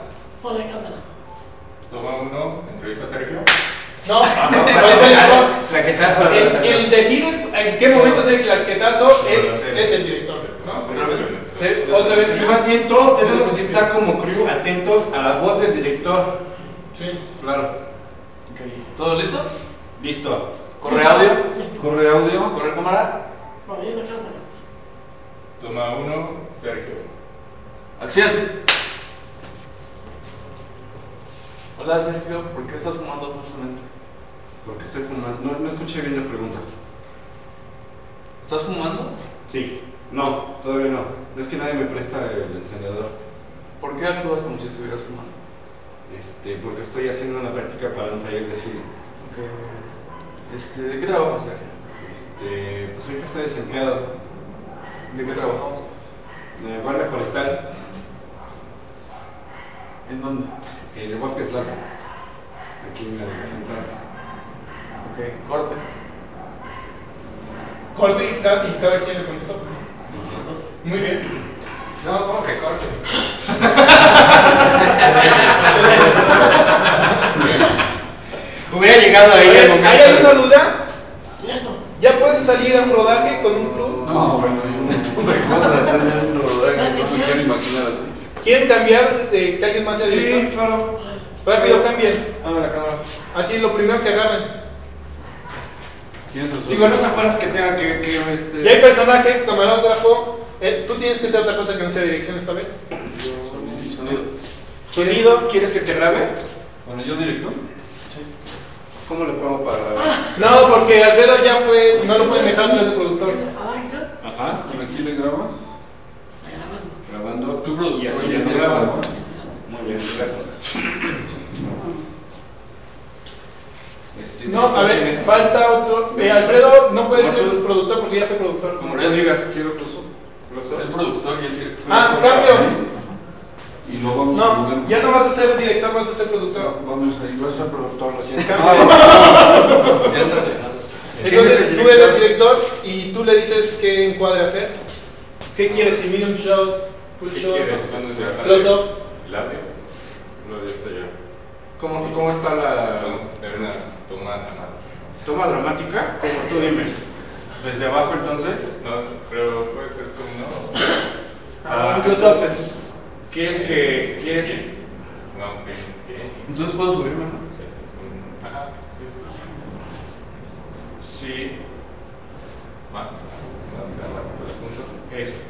Toma uno, entrevista a Sergio. No, no, no, Claquetazo. el, el decir en qué momento es el claquetazo es, es el director, ¿no? ¿Otra vez? Se- otra vez. Y más bien todos tenemos que estar como crew atentos a la voz del director. Sí. Claro. ¿Todos listos? Listo. ¿Corre audio? Corre audio. ¿Corre cámara? Toma uno, Sergio. Acción. Hola Sergio, ¿por qué estás fumando falsamente? Porque estoy fumando. No, no escuché bien la pregunta. ¿Estás fumando? Sí. No, todavía no. No es que nadie me presta el encendedor. ¿Por qué actúas como si estuvieras fumando? Este, porque estoy haciendo una práctica para un taller de cine. Ok, este, ¿de qué trabajas, Sergio? Este, pues ahorita estoy desempleado. ¿De qué trabajabas? De guardia forestal ¿En dónde? en el Bosque Blanco. Aquí en la dirección Blanca. Ok, corte. Corte y cada, y cada quien le contestó. Muy bien. No, ¿cómo que corte? Hubiera llegado ahí el ¿Hay momento. ¿hay alguna duda? ¿Ya pueden salir a un rodaje con un club? No, bueno, hay un montón de cosas dentro de rodaje, no se quiero imaginar así. ¿Quieren cambiar de que alguien más sea director? claro. Rápido cambien. Dame la cámara. Así lo primero que agarren. ¿Quién se Digo, no se afueras que tenga que, que este... Y hay personaje, camarógrafo. Eh, Tú tienes que hacer otra cosa que no sea dirección esta vez. Sonido. ¿Quieres, Sonido. ¿Quieres que te grabe? Bueno, yo director. ¿Cómo le pongo para grabar? No, porque Alfredo ya fue, no lo pueden dejar atrás de productor. Ajá. ¿Por aquí le grabas? Grabando. Tu productor. Y así Oye, ya no te graba. grabo. Muy bien, gracias. Este, No, a ver, ¿tienes? falta otro. Eh, Alfredo no puede No, ser tú. productor porque ya fue productor. Como tú digas. Quiero close-up. El productor y el director. Ah, cambio. Y lo vamos a No, mover. ya no vas a ser director, vas a ser productor. Vamos a ir. Yo soy productor, lo siento. Entrale. Entonces tú eres director y tú le dices qué encuadre hacer. ¿Qué quieres? Si medium shot, full ¿Qué shot, quieres? ¿Dónde se va a close up. el audio? Lo de esto ya. ¿Cómo, ¿Cómo está la Vamos a hacer una toma dramática. toma dramática? Como tú dime. ¿Desde abajo entonces? No, pero puede ser zoom, ¿no? Ah, Ah, close up. entonces, ¿quieres que... quieres... Vamos bien, bien. Entonces puedo subirme, ¿no? Sí, sí, sí. Ajá.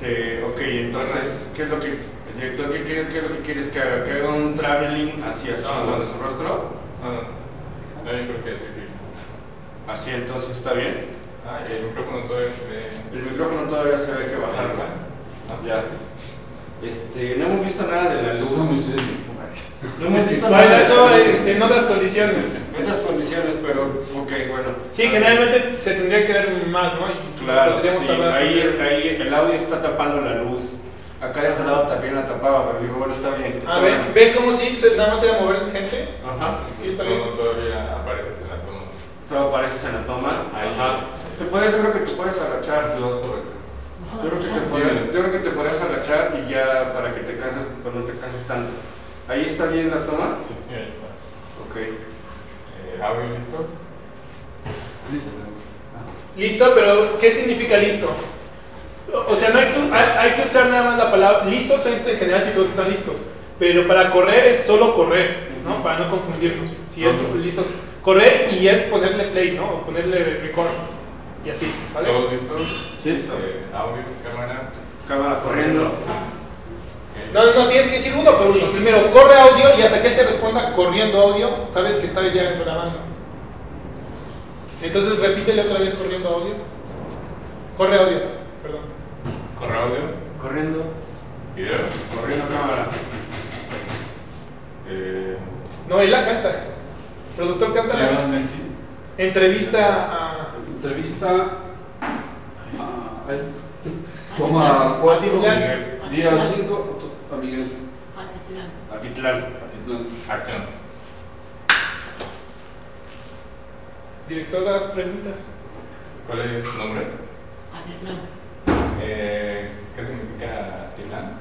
Este, ok, entonces, ¿qué es lo que, el director, qué, qué, qué es lo que quieres que haga? ¿Que haga un traveling hacia su, No, no. su rostro? No, no. No, yo creo que sí, sí. Así, entonces, ¿está bien? Ah, y el micrófono todavía se ve. El micrófono todavía se ve que bajarlo. Ya. Este, no hemos visto nada de la Eso es muy luz. serio. No hemos visto Bueno, nada. eso de es en otras condiciones. En otras condiciones, pero, ok, bueno. Sí, generalmente se tendría que ver más, ¿no? Y Claro, podríamos sí, tardar ahí, hasta- ahí el audio está tapando la luz. Acá de este lado también la tapaba, pero digo, bueno, está bien. A ver, ¿ven cómo sí? se- Nada más era moverse gente. Ajá. Sí, está bien. No, todavía apareces en la toma. Todo apareces en la toma. Ahí. Ajá. Te puedes, yo creo que te puedes agachar. Te vas por acá. Yo creo que te podrías, yo creo que te podrías agachar y ya para que te canses, pues no te canses tanto. Ahí está bien la toma. Sí, sí, ahí estás. Ok. Eh, ¿Audio listo? Listo. Listo, pero ¿qué significa listo? O sea, no hay que, hay, hay que usar nada más la palabra listos es en general si todos están listos, pero para correr es solo correr, ¿no? Para no confundirnos. Si es Ok. listos, correr y es ponerle play, ¿no? O ponerle record y así, ¿vale? ¿Todos listos? Sí, listo. Eh, audio, cámara. Cámara corriendo. Ok. No, no, no, tienes que decir uno por uno. Primero, corre audio y hasta que él te responda corriendo audio, sabes que está ya grabando. Entonces repítele otra vez corriendo audio. Corre audio, perdón. Corre audio. Corriendo. Video. Corriendo cámara. Eh, No, él la canta. Productor, canta. Lionel Messi. Entrevista a. Entrevista a. ay, Toma cuatro. Atitlán. Día cinco. A Miguel. Atitlán. Atitlán. acción. Director, las preguntas. ¿Cuál es tu nombre? Eh, ¿Qué significa Titlán?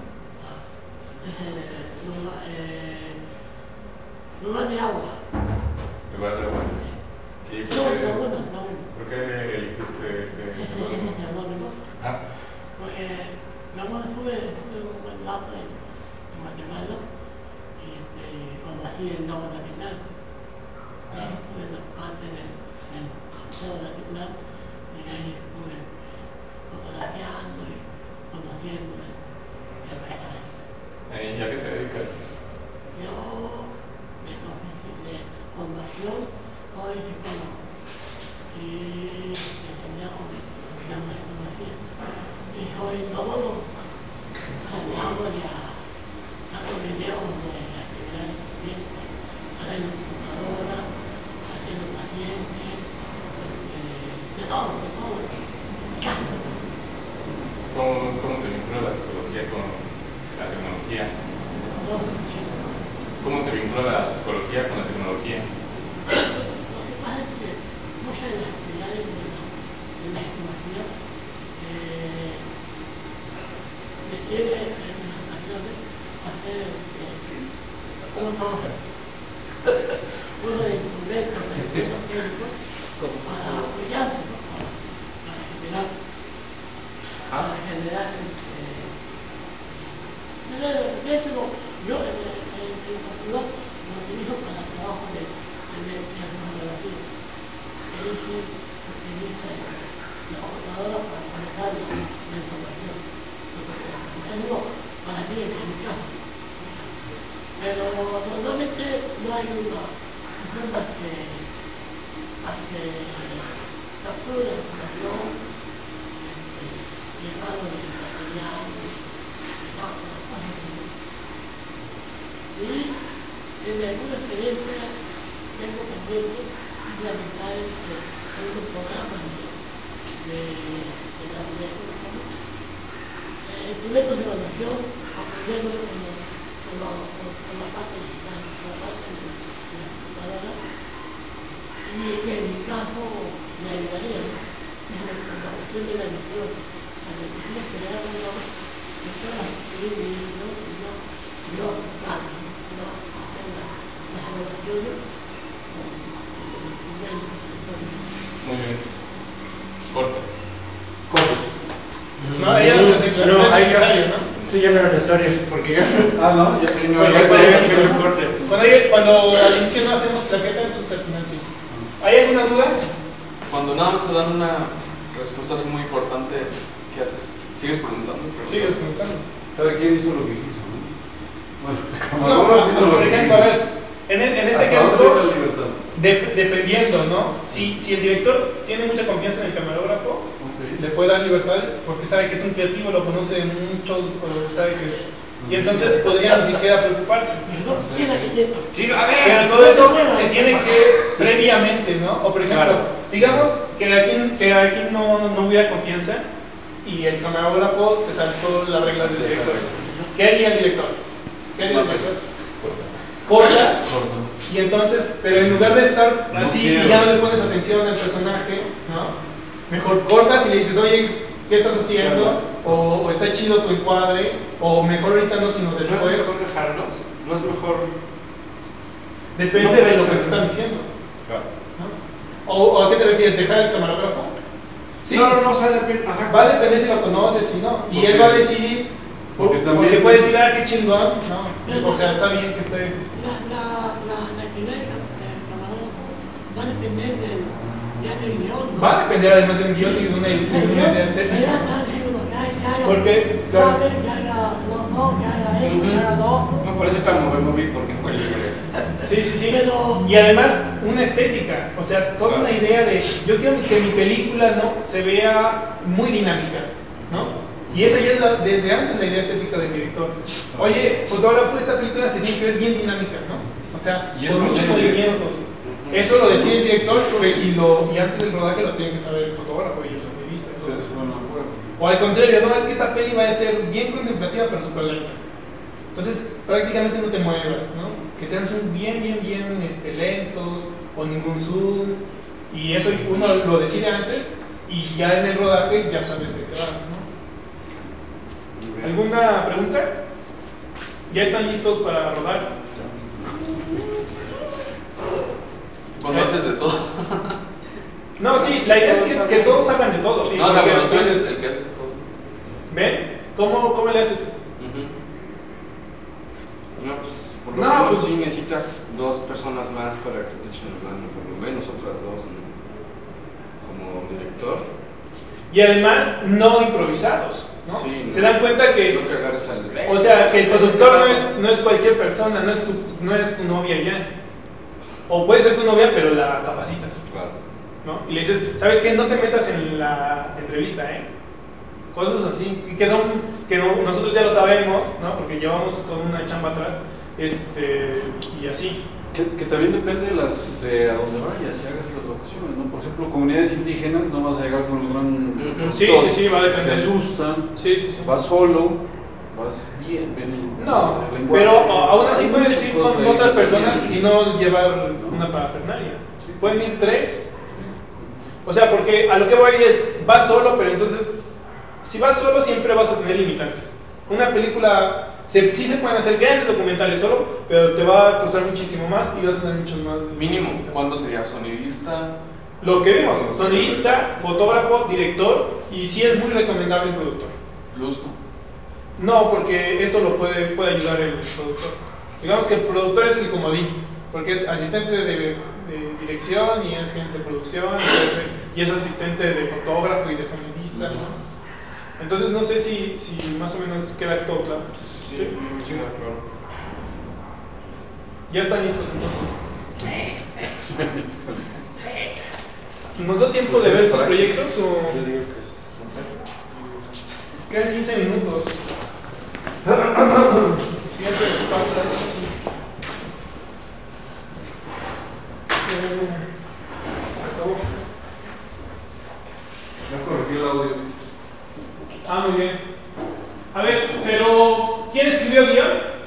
Lugar de agua. Lugar de agua. ¿Y por No, qué, no, bueno, no, bueno. por qué elegiste ese seudónimo? Ah, Pues mi abuelo estuve, estuve un buen rato en, en Guatemala y este, conocí el lago de Atitlán. Ahí estuve en la parte del, del paseo de Atitlán y ahí estuve fotografiando y conociendo el, el paisaje. ¿y a qué te dedicas? Yo, de, profe- de formación, soy psicólogo y me pendejo de neuropsicología. Y soy nólogo. Hago ya, hago videos de actividades científicas, haciendo computadora, haciendo pacientes, eh, de todo, de todo, casi de todo. ¿Cómo, ¿Cómo se vincula la psicología con la tecnología? No, sí. ¿Cómo se vincula la psicología con la tecnología? Lo que pasa es que muchas de las actividades de la, de la psicología eh, requiere en las ocasiones hacer eh, uno, uno de instrumentos de recursos técnicos para apoyarse, ¿no? para, para generar, para generar eh, de hecho, yo en, en, en particular lo utilizo para el trabajo de, de tecnología. Es un utiliza la computadora para manejar la, la información. Es uno para mí en mi caso. Pero normalmente no hay una opción más que, más que captura la información, llevarlo de material, y en alguna experiencia tengo pendiente implementar este, algunos programas de, de, de la universidad. Eh, instrumentos de evaluación, aprendiendo con, lo, con, lo, con, con la parte digital, con la parte de, de la computadora. Y, y en mi caso me ayudaría, ¿no? En la, en la cuestión de la edición, la edición que le hago yo, yo puedo escribir mi libro, y yo, yo, claro, yo hacer las evaluaciones con el instrumento. Muy bien. Corte. No, ella no se hace claro. No, No ahí es ya, necesario, ¿no? sí, ya no era necesario, porque ya, Ah, no, ya sí, sé. no, ya Porque fue cuando- ya fue el corte. Cuando, hay- cuando al inicio no hacemos claqueta, entonces al final sí. ¿Hay alguna duda? Cuando nada más te dan una respuesta así muy importante, ¿qué haces? ¿Sigues preguntando? Sigues preguntando. Cada quien hizo lo que quiso, ¿no? Bueno, el No, camarógrafo hizo lo por que ejemplo, a quiso. ver, en, en este Hasta dónde ejemplo, tiene la libertad. de- dependiendo, ¿no? Si, si el director tiene mucha confianza en el camarógrafo, Ok. le puede dar libertad porque sabe que es un creativo, lo conoce de muchos, o sabe que... Y entonces podría ni siquiera preocuparse. No, tiene que llegar. Sí, a ver. Pero todo eso se tiene que previamente, ¿no? O por ejemplo, Claro. digamos que aquí, que aquí no, no hubiera confianza y el camarógrafo se saltó las reglas del director. ¿Qué haría el director? ¿Qué haría el director? Corta. Y entonces, pero en lugar de estar No así quiero. y ya no le pones atención al personaje, ¿no? Mejor cortas y le dices, oye, ¿qué estás haciendo? O, o está chido tu encuadre, o mejor ahorita no, sino ¿No es después. mejor dejarlos? ¿No es mejor...? Depende No de puede lo que ser. te están diciendo. Claro. ¿No? ¿O, o a qué te refieres? ¿Dejar el camarógrafo? Sí. No, no, no, o sea, depende... Ajá. Va a depender si lo conoces, si no. Y Porque- él va a decidir. porque Porque, también- puede decir, ah, qué chingón. No. O sea, está bien que esté. La, la, la, la actividad del camarógrafo va a depender del, ya del guión, ¿no? Va a depender además de un guión y de una, de El una guión, idea ya estética. está libre, ya, ya, ya. Porque, Ya, claro. ya, ya, no, no, ya, ya, ya, ya, no. No, por eso tan mover moví porque fue libre. Sí, sí, sí. Pero- Y además, una estética. O sea, toda una idea de. Yo quiero que mi película, ¿no? Se vea muy dinámica, ¿no? Y esa ya es la, desde antes la idea estética del director. Oye, fotógrafo, esta película se tiene que ver bien dinámica, ¿no? O sea, Y con eso muchos lo tiene el movimientos. Eso lo decide el director y, lo, y antes del rodaje lo tiene que saber el fotógrafo y el sonidista. y todo Ustedes eso. no me acuerdo. O al contrario, no, es que esta peli va a ser bien contemplativa pero súper lenta. Entonces, prácticamente no te muevas, ¿no? Que sean zoom bien, bien, bien este, lentos o ningún zoom. Y eso uno lo decide antes y ya en el rodaje ya sabes de qué va, ¿no? ¿Alguna pregunta? ¿Ya están listos para rodar? Cuando haces de todo. No, sí, la idea es que, que todos hagan de todo. No, o sea, Porque cuando tú tú eres el que haces todo. ¿Ven? ¿Cómo, cómo le haces? No, pues por lo No, menos pues- sí necesitas dos personas más para que te echen la mano, por lo menos otras dos, ¿no? Como director. Y además, no improvisados, ¿no? Sí, Se no. dan cuenta que, No que agarres al... o sea, que el productor no es, no es cualquier persona, no es, tu, no es tu novia ya. O puede ser tu novia, pero la capacitas, Claro. ¿no? Y le dices, ¿sabes qué? No te metas en la entrevista, ¿eh? Cosas así, y que son, que no- nosotros ya lo sabemos, ¿no? Porque llevamos toda una chamba atrás, este, y así. Que, que también depende de, las, de a dónde vayas y hagas las locuciones, ¿no? Por ejemplo, comunidades indígenas no vas a llegar con el gran... Ujú. Sí, sí, sí, va a depender. Se asustan, Sí, sí, sí. vas solo, vas bien, bien. No, el lenguaje. pero a- aún así Hay puedes muchas ir cosas con ahí otras que personas también- y no llevar una parafernalia. Pueden ir tres. O sea, porque a lo que voy es, vas solo, pero entonces, si vas solo siempre vas a tener limitantes. Una película, se, sí se pueden hacer grandes documentales solo, pero te va a costar muchísimo más y vas a tener muchos más. Mínimo, limitantes. ¿cuánto sería? ¿Sonidista? Lo que vimos, sonidista, fotógrafo, director y sí es muy recomendable el productor. Luz, ¿no? No, porque eso lo puede, puede ayudar el productor. Digamos que el productor es el comodín, porque es asistente de, de dirección y es gente de producción y es, y es asistente de fotógrafo y de sonidista, ¿no? Entonces no sé si, si más o menos queda todo claro. Sí, ¿Sí? sí, claro. ¿Ya están listos entonces? ¿Nos da tiempo de ver estos proyectos o...? Yo digo que es, no sé. Quedan quince minutos. Siempre pasa eso así. Eh, acabó. Ya corregí el audio. Ah, muy bien. A ver, pero ¿quién escribió guión?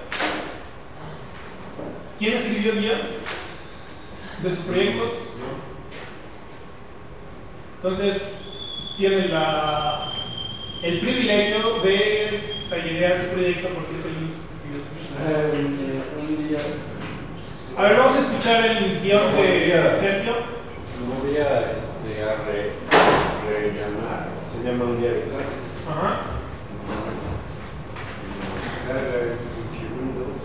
¿Quién escribió guión de sus proyectos? Entonces, tiene la, el privilegio de tallerear su proyecto porque es el único que escribió su proyecto. Eh, un día. A ver, vamos a escuchar el guión de Sergio. Lo voy a, este, a re, rellamar. Se llama Un día de clases. Ajá. Carga estos segundos.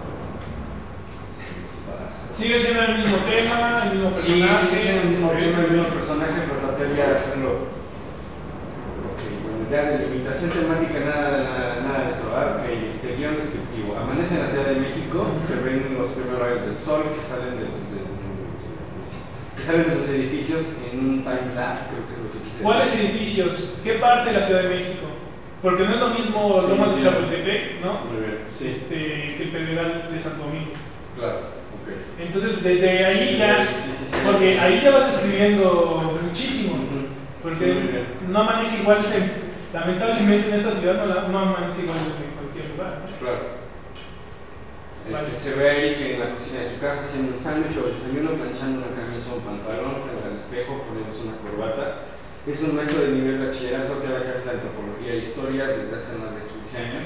Sigue siendo el mismo tema, el mismo Sí, personaje. sigue siendo el mismo tema, el mismo personaje, pero trataría de hacerlo. Ok, bueno, ya de limitación temática, nada, nada, nada de eso. ¿verdad? Okay, este guión descriptivo. Amanece en la Ciudad de México, se ven los primeros rayos del sol que salen de los, de, que salen de los edificios en un time lapse, creo que es lo que quise decir. ¿Cuáles edificios? ¿Qué parte de la Ciudad de México? Porque no es lo mismo Sí, Lomas sí. de Chapultepec, ¿no? Muy bien, sí, Este, que el Pedregal de Santo Domingo. Claro, ok. Entonces, desde ahí ya, Sí, sí, sí. porque ahí ya vas describiendo muchísimo. Ujú. Porque Muy bien. no amanece igual, en- lamentablemente en esta ciudad no, la- no amanece igual en cualquier lugar. ¿no? Claro. Este, se ve a Eric en la cocina de su casa haciendo un sándwich o desayuno, planchando una camisa o un pantalón frente al espejo, poniéndose una corbata. Es un maestro de nivel bachillerato que da clases de antropología e historia desde hace más de quince años.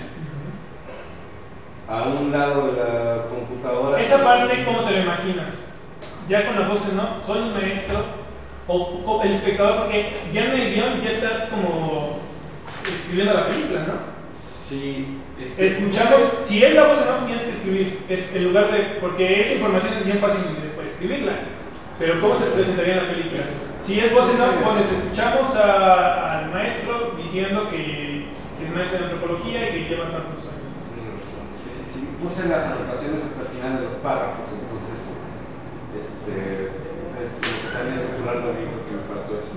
A un lado de la computadora. Esa parte, ¿cómo te lo imaginas? Ya con la voz en off, soy un maestro, o, o el espectador, porque ya en el guión ya estás como escribiendo la película, ¿no? Sí, este, Escuchamos, si es la voz en off, tienes que escribir, es, en lugar de, porque esa información es bien fácil de, de escribirla, pero ¿cómo se presentaría en la película? Si es voz en off, pones, escuchamos a- al maestro diciendo que, que es maestro de antropología y que lleva tantos años. Sí, sí, sí. Puse las anotaciones hasta el final de los párrafos, entonces, este, es lo que también estructurarlo bien porque me faltó eso.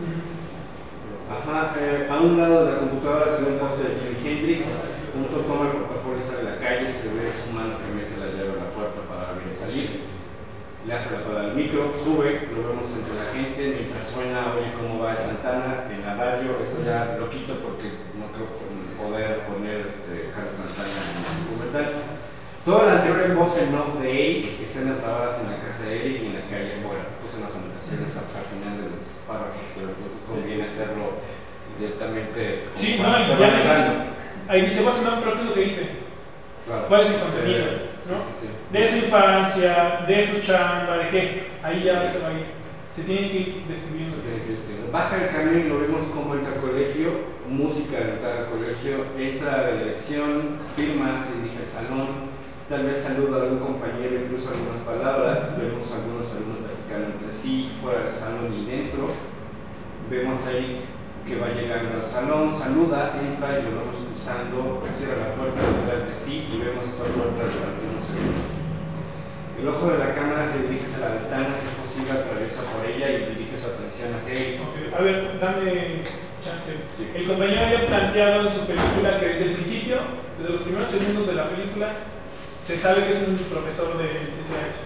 Ajá, eh, a un lado de la computadora se ve un poste de Jimi Hendrix, un toma el portafolio y sale a la calle, se ve su mano que mete la llave a la puerta para abrir y salir. Le hace la parada al micro, sube, lo vemos entre la gente, mientras suena, oye cómo va de Santana en la radio, eso ya lo quito porque no creo poder poner este, Carlos Santana en el documental. Toda la anterior en voz en off de Eric, escenas grabadas en la casa de Eric y en la calle afuera. Puse las anotaciones hasta el final de los párrafos, pero entonces conviene hacerlo directamente. Sí, como no, se y va ya narrando. ahí dice voz en off, pero ¿qué es lo que dice? Claro. ¿Cuál es el contenido? Sí, ¿no? sí, sí. De su infancia, de su chamba, de qué, ahí ya se va a ir. Se tiene que ir describiendo. Baja el camión y lo vemos como entra al colegio, música de entrar al colegio, entra a la dirección, firma, se dirige al salón, tal vez saluda a algún compañero, incluso algunas palabras, vemos a algunos alumnos platicando entre sí, fuera del salón y dentro, vemos ahí que va llegando al salón, saluda, entra y lo vemos cruzando, cierra la puerta detrás de sí y vemos esa puerta durante unos segundos. El ojo de la cámara se dirige hacia la ventana, si es posible atraviesa por ella y dirige su atención hacia él. Ok, a ver, dame chance. El compañero había planteado en su película que desde el principio, desde los primeros segundos de la película, se sabe que es un profesor de C C H.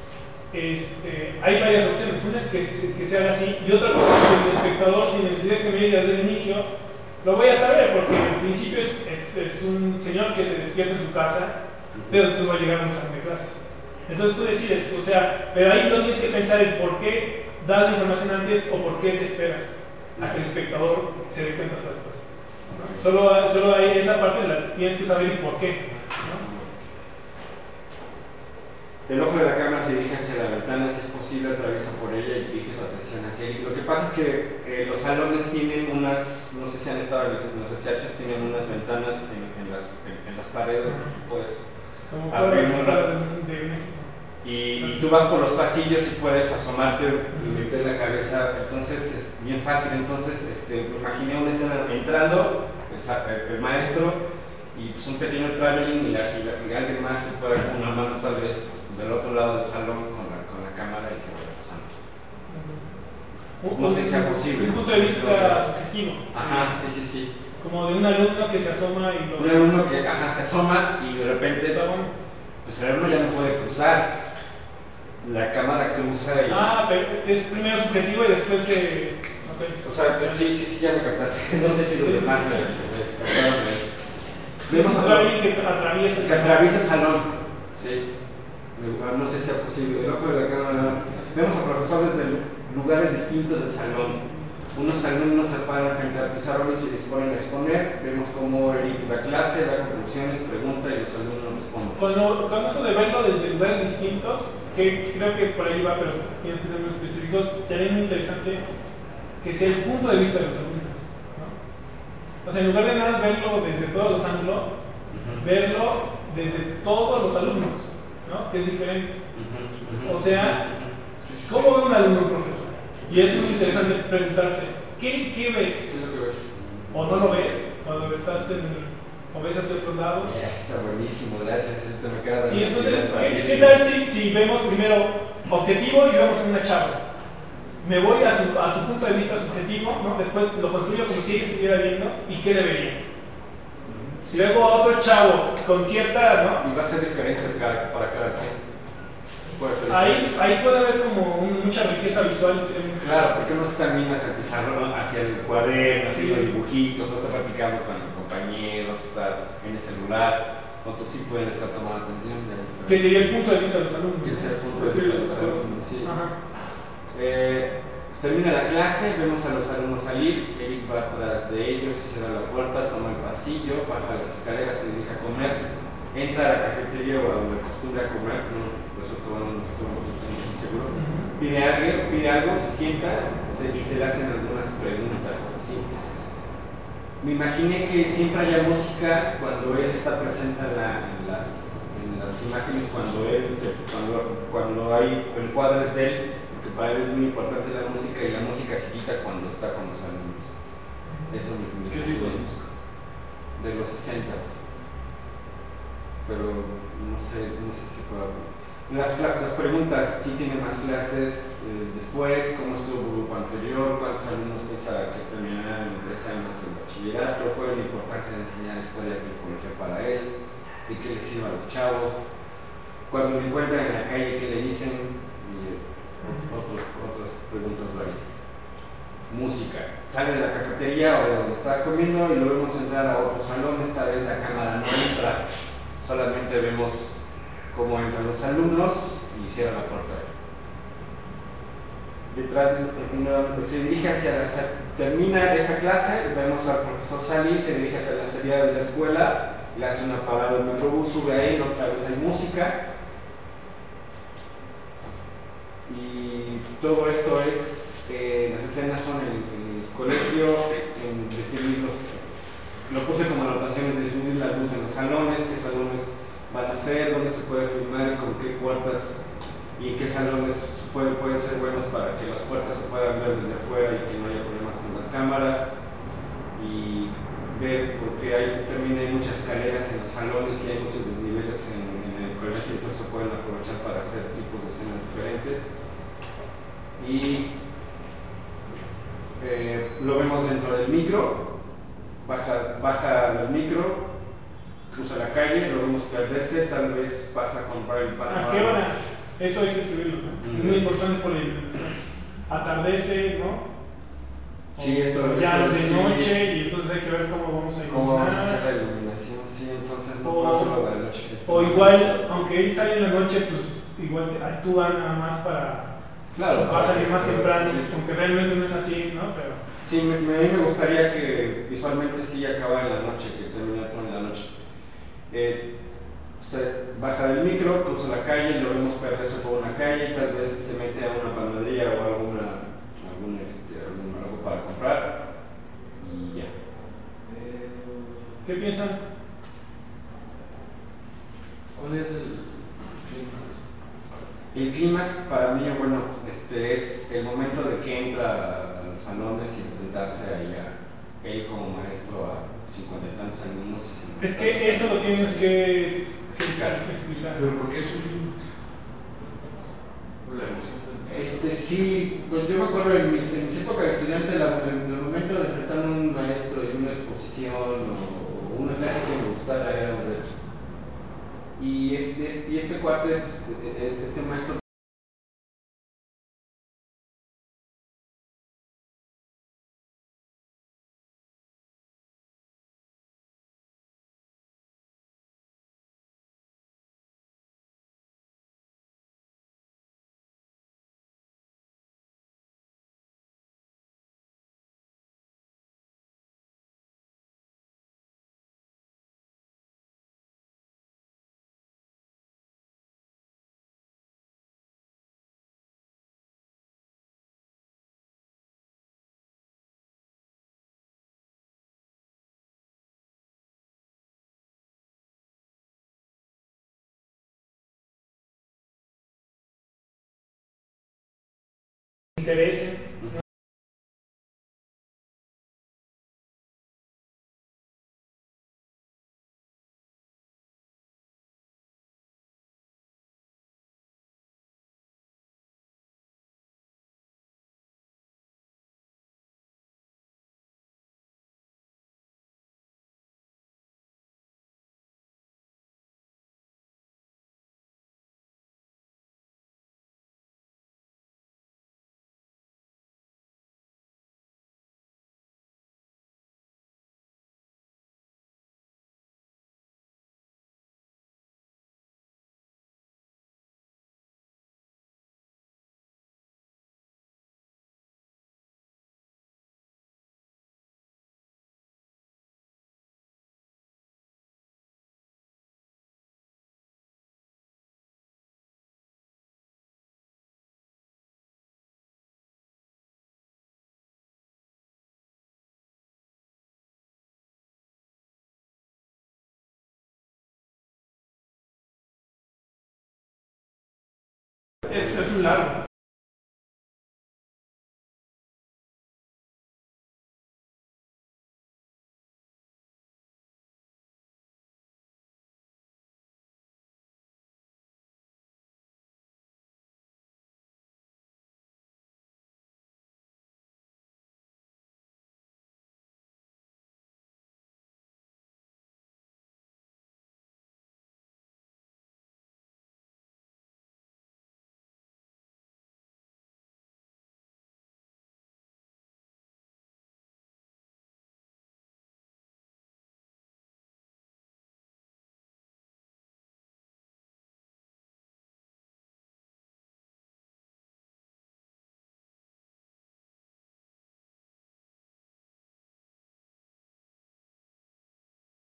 Este, hay varias opciones. Una es que se, que se haga así, y otra cosa es que el espectador, sin necesidad que me diga desde el inicio, lo voy a saber, porque al principio es, es, es un señor que se despierta en su casa, pero después va a llegar a un salón de clases. Entonces tú decides, o sea, pero ahí no tienes que pensar en por qué das la información antes o por qué te esperas a que el espectador se dé cuenta hasta después. Solo, solo hay esa parte, la tienes que saber por qué. El ojo de la cámara se dirige hacia la ventana, si es posible atraviesa por ella y dirige su atención hacia él. Lo que pasa es que eh, los salones tienen unas, no sé si han estado en los C C Hs, tienen unas ventanas en, en, las, en, en las paredes, puedes Como abrir todas las una. escuelas de, de México. Y, y tú vas por los pasillos y puedes asomarte y meter la cabeza, entonces es bien fácil. Entonces este, imaginé una escena entrando, el, el, el maestro, y pues un pequeño traveling y, la, y, la, y alguien más que pueda con una mano tal vez del otro lado del salón con la, con la cámara y que vaya pasando. No sé si sea posible. Un punto de vista subjetivo. Ajá, sí, sí, sí. Como de un alumno que se asoma y lo Un alumno que ajá, se asoma y de repente Está bueno. pues el alumno ya no puede cruzar. La cámara cruza y... Ah, pero es primero subjetivo y después se... Okay. O sea, sí, sí, sí, ya me captaste. No sé si los Sí, demás sí, me, sí. me, me, me- Vemos Vemos a a alguien que atraviesa el que atraviesa el salón. Sí. No sé si sea posible. El ojo de la cámara. Vemos a profesores de lugares distintos del salón. Unos alumnos se paran frente al pizarrón y se disponen a exponer. Vemos cómo Eric da clase, da conclusiones, pregunta y los alumnos responden. Con, lo- con eso de verlo desde lugares distintos, que creo que por ahí va, pero tienes que ser muy específicos, sería muy interesante que sea el punto de vista de los alumnos, ¿no? O sea, en lugar de nada más verlo desde todos los ángulos, Uh-huh. verlo desde todos los alumnos, ¿no? Que es diferente. Uh-huh. O sea, ¿cómo ve un alumno a un profesor? Y eso es muy interesante preguntarse, ¿qué, qué ves? ¿Qué es lo que ves? ¿O no lo ves? estás en, o ves hacia otros lados. Ya está buenísimo, gracias. Esto me queda de Y entonces, ¿qué, ideas ¿qué tal si, si vemos primero objetivo y vemos una chava? Me voy a su, a su punto de vista subjetivo, ¿no? Después lo construyo como si ella estuviera viendo y qué debería. Si luego otro chavo con cierta, ¿no? Y va a ser diferente para, para cada quien. Puede ser Ahí, diferente. ahí puede haber como un- mucha riqueza visual. Claro, porque uno se termina hacia el pizarrón, hacia el cuaderno, haciendo Sí. dibujitos, o está practicando con el compañero, está en el celular. Otros sí pueden estar tomando atención. de- Que sería el punto de vista de los alumnos. Que sea el punto de Sí, vista de los sí. alumnos, sí. Ajá. Eh, termina la clase, vemos a los alumnos salir, Eric va atrás de ellos, cierra la puerta, toma el pasillo, baja las escaleras, se dirige a comer, entra a la cafetería o a donde acostumbra a comer, no, por eso todo no estoy muy seguro, pide algo, pide algo, se sienta se, y se le hacen algunas preguntas. ¿Sí? Me imaginé que siempre haya música cuando él está presente en, la, en, las, en las imágenes, cuando, él se, cuando, cuando hay encuadres de él, porque para él es muy importante la música y la música se quita cuando está con los alumnos. Eso me, me ¿Qué tipo de música? De los sesentas. Pero no sé, no sé si puedo. Las, las preguntas, si tiene más clases eh, después, cómo estuvo el grupo anterior, cuántos alumnos piensa que terminarán en tres años el bachillerato, cuál es la importancia de enseñar historia arqueológica para él, de qué les sirve a los chavos, cuando me encuentran en la calle, qué le dicen, y otros, otras preguntas varias. Música. Sale de la cafetería o de donde está comiendo y lo vemos entrar a otro salón, esta vez la cámara no entra, solamente vemos cómo entran los alumnos y cierra la puerta. Detrás de, no, se dirige hacia la, termina esa clase, vemos al profesor salir, se dirige hacia la salida de la escuela, le hace una parada del microbús, sube ahí, otra vez hay música. Y todo esto es, eh, las escenas son en, en el colegio, en definir los, lo puse como anotaciones de definir la luz en los salones, qué salones van a ser, dónde se puede filmar, con qué puertas y en qué salones pueden puede ser buenos para que las puertas se puedan ver desde afuera y que no haya problemas con las cámaras, y ver porque hay, también hay muchas escaleras en los salones y hay muchos desniveles en, en el colegio, entonces se pueden aprovechar para hacer tipos de escenas diferentes. Y eh, lo vemos dentro del micro, baja, baja del micro, cruza la calle, lo vemos perderse, tal vez pasa a comprar el pan. ¿A qué hora? Eso hay que escribirlo, ¿no? Mm. Es muy importante por la iluminación. Atardece, ¿no? Sí, esto, Ya esto de sí, noche, y entonces hay que ver cómo vamos a cómo vamos a iluminar. hacer la iluminación, sí, entonces no O- puedo hacerlo de noche. esto O no se igual, puede. aunque él sale en la noche, pues igual te actúan nada más para. Claro, Va a salir más pero temprano, sí. aunque realmente no es así, ¿no? Pero. Sí, me, me- a mí me gustaría que visualmente sí acaba en la noche, que termine todo en la noche. Eh, se baja del micro, cruza la calle, lo vemos perderse por una calle, tal vez se mete a una panadería o alguna, algún, este, algún, algo para comprar y ya. ¿Qué piensan? ¿Cuál es el clímax? El clímax para mí, bueno, este es el momento de que entra a los salones y enfrentarse ahí a él como maestro a cincuenta y tantos alumnos. y cincuenta Es que eso lo tienes que explicar. explicar. ¿Pero por qué es un clímax? Por la emoción del... Este, sí, pues yo me acuerdo en mis, en mis épocas de estudiante, la- en el momento de enfrentar a un maestro y una exposición o, o una clase que me gustara era un reto. Y este, y este cuate, pues, es- este maestro Interese. largo.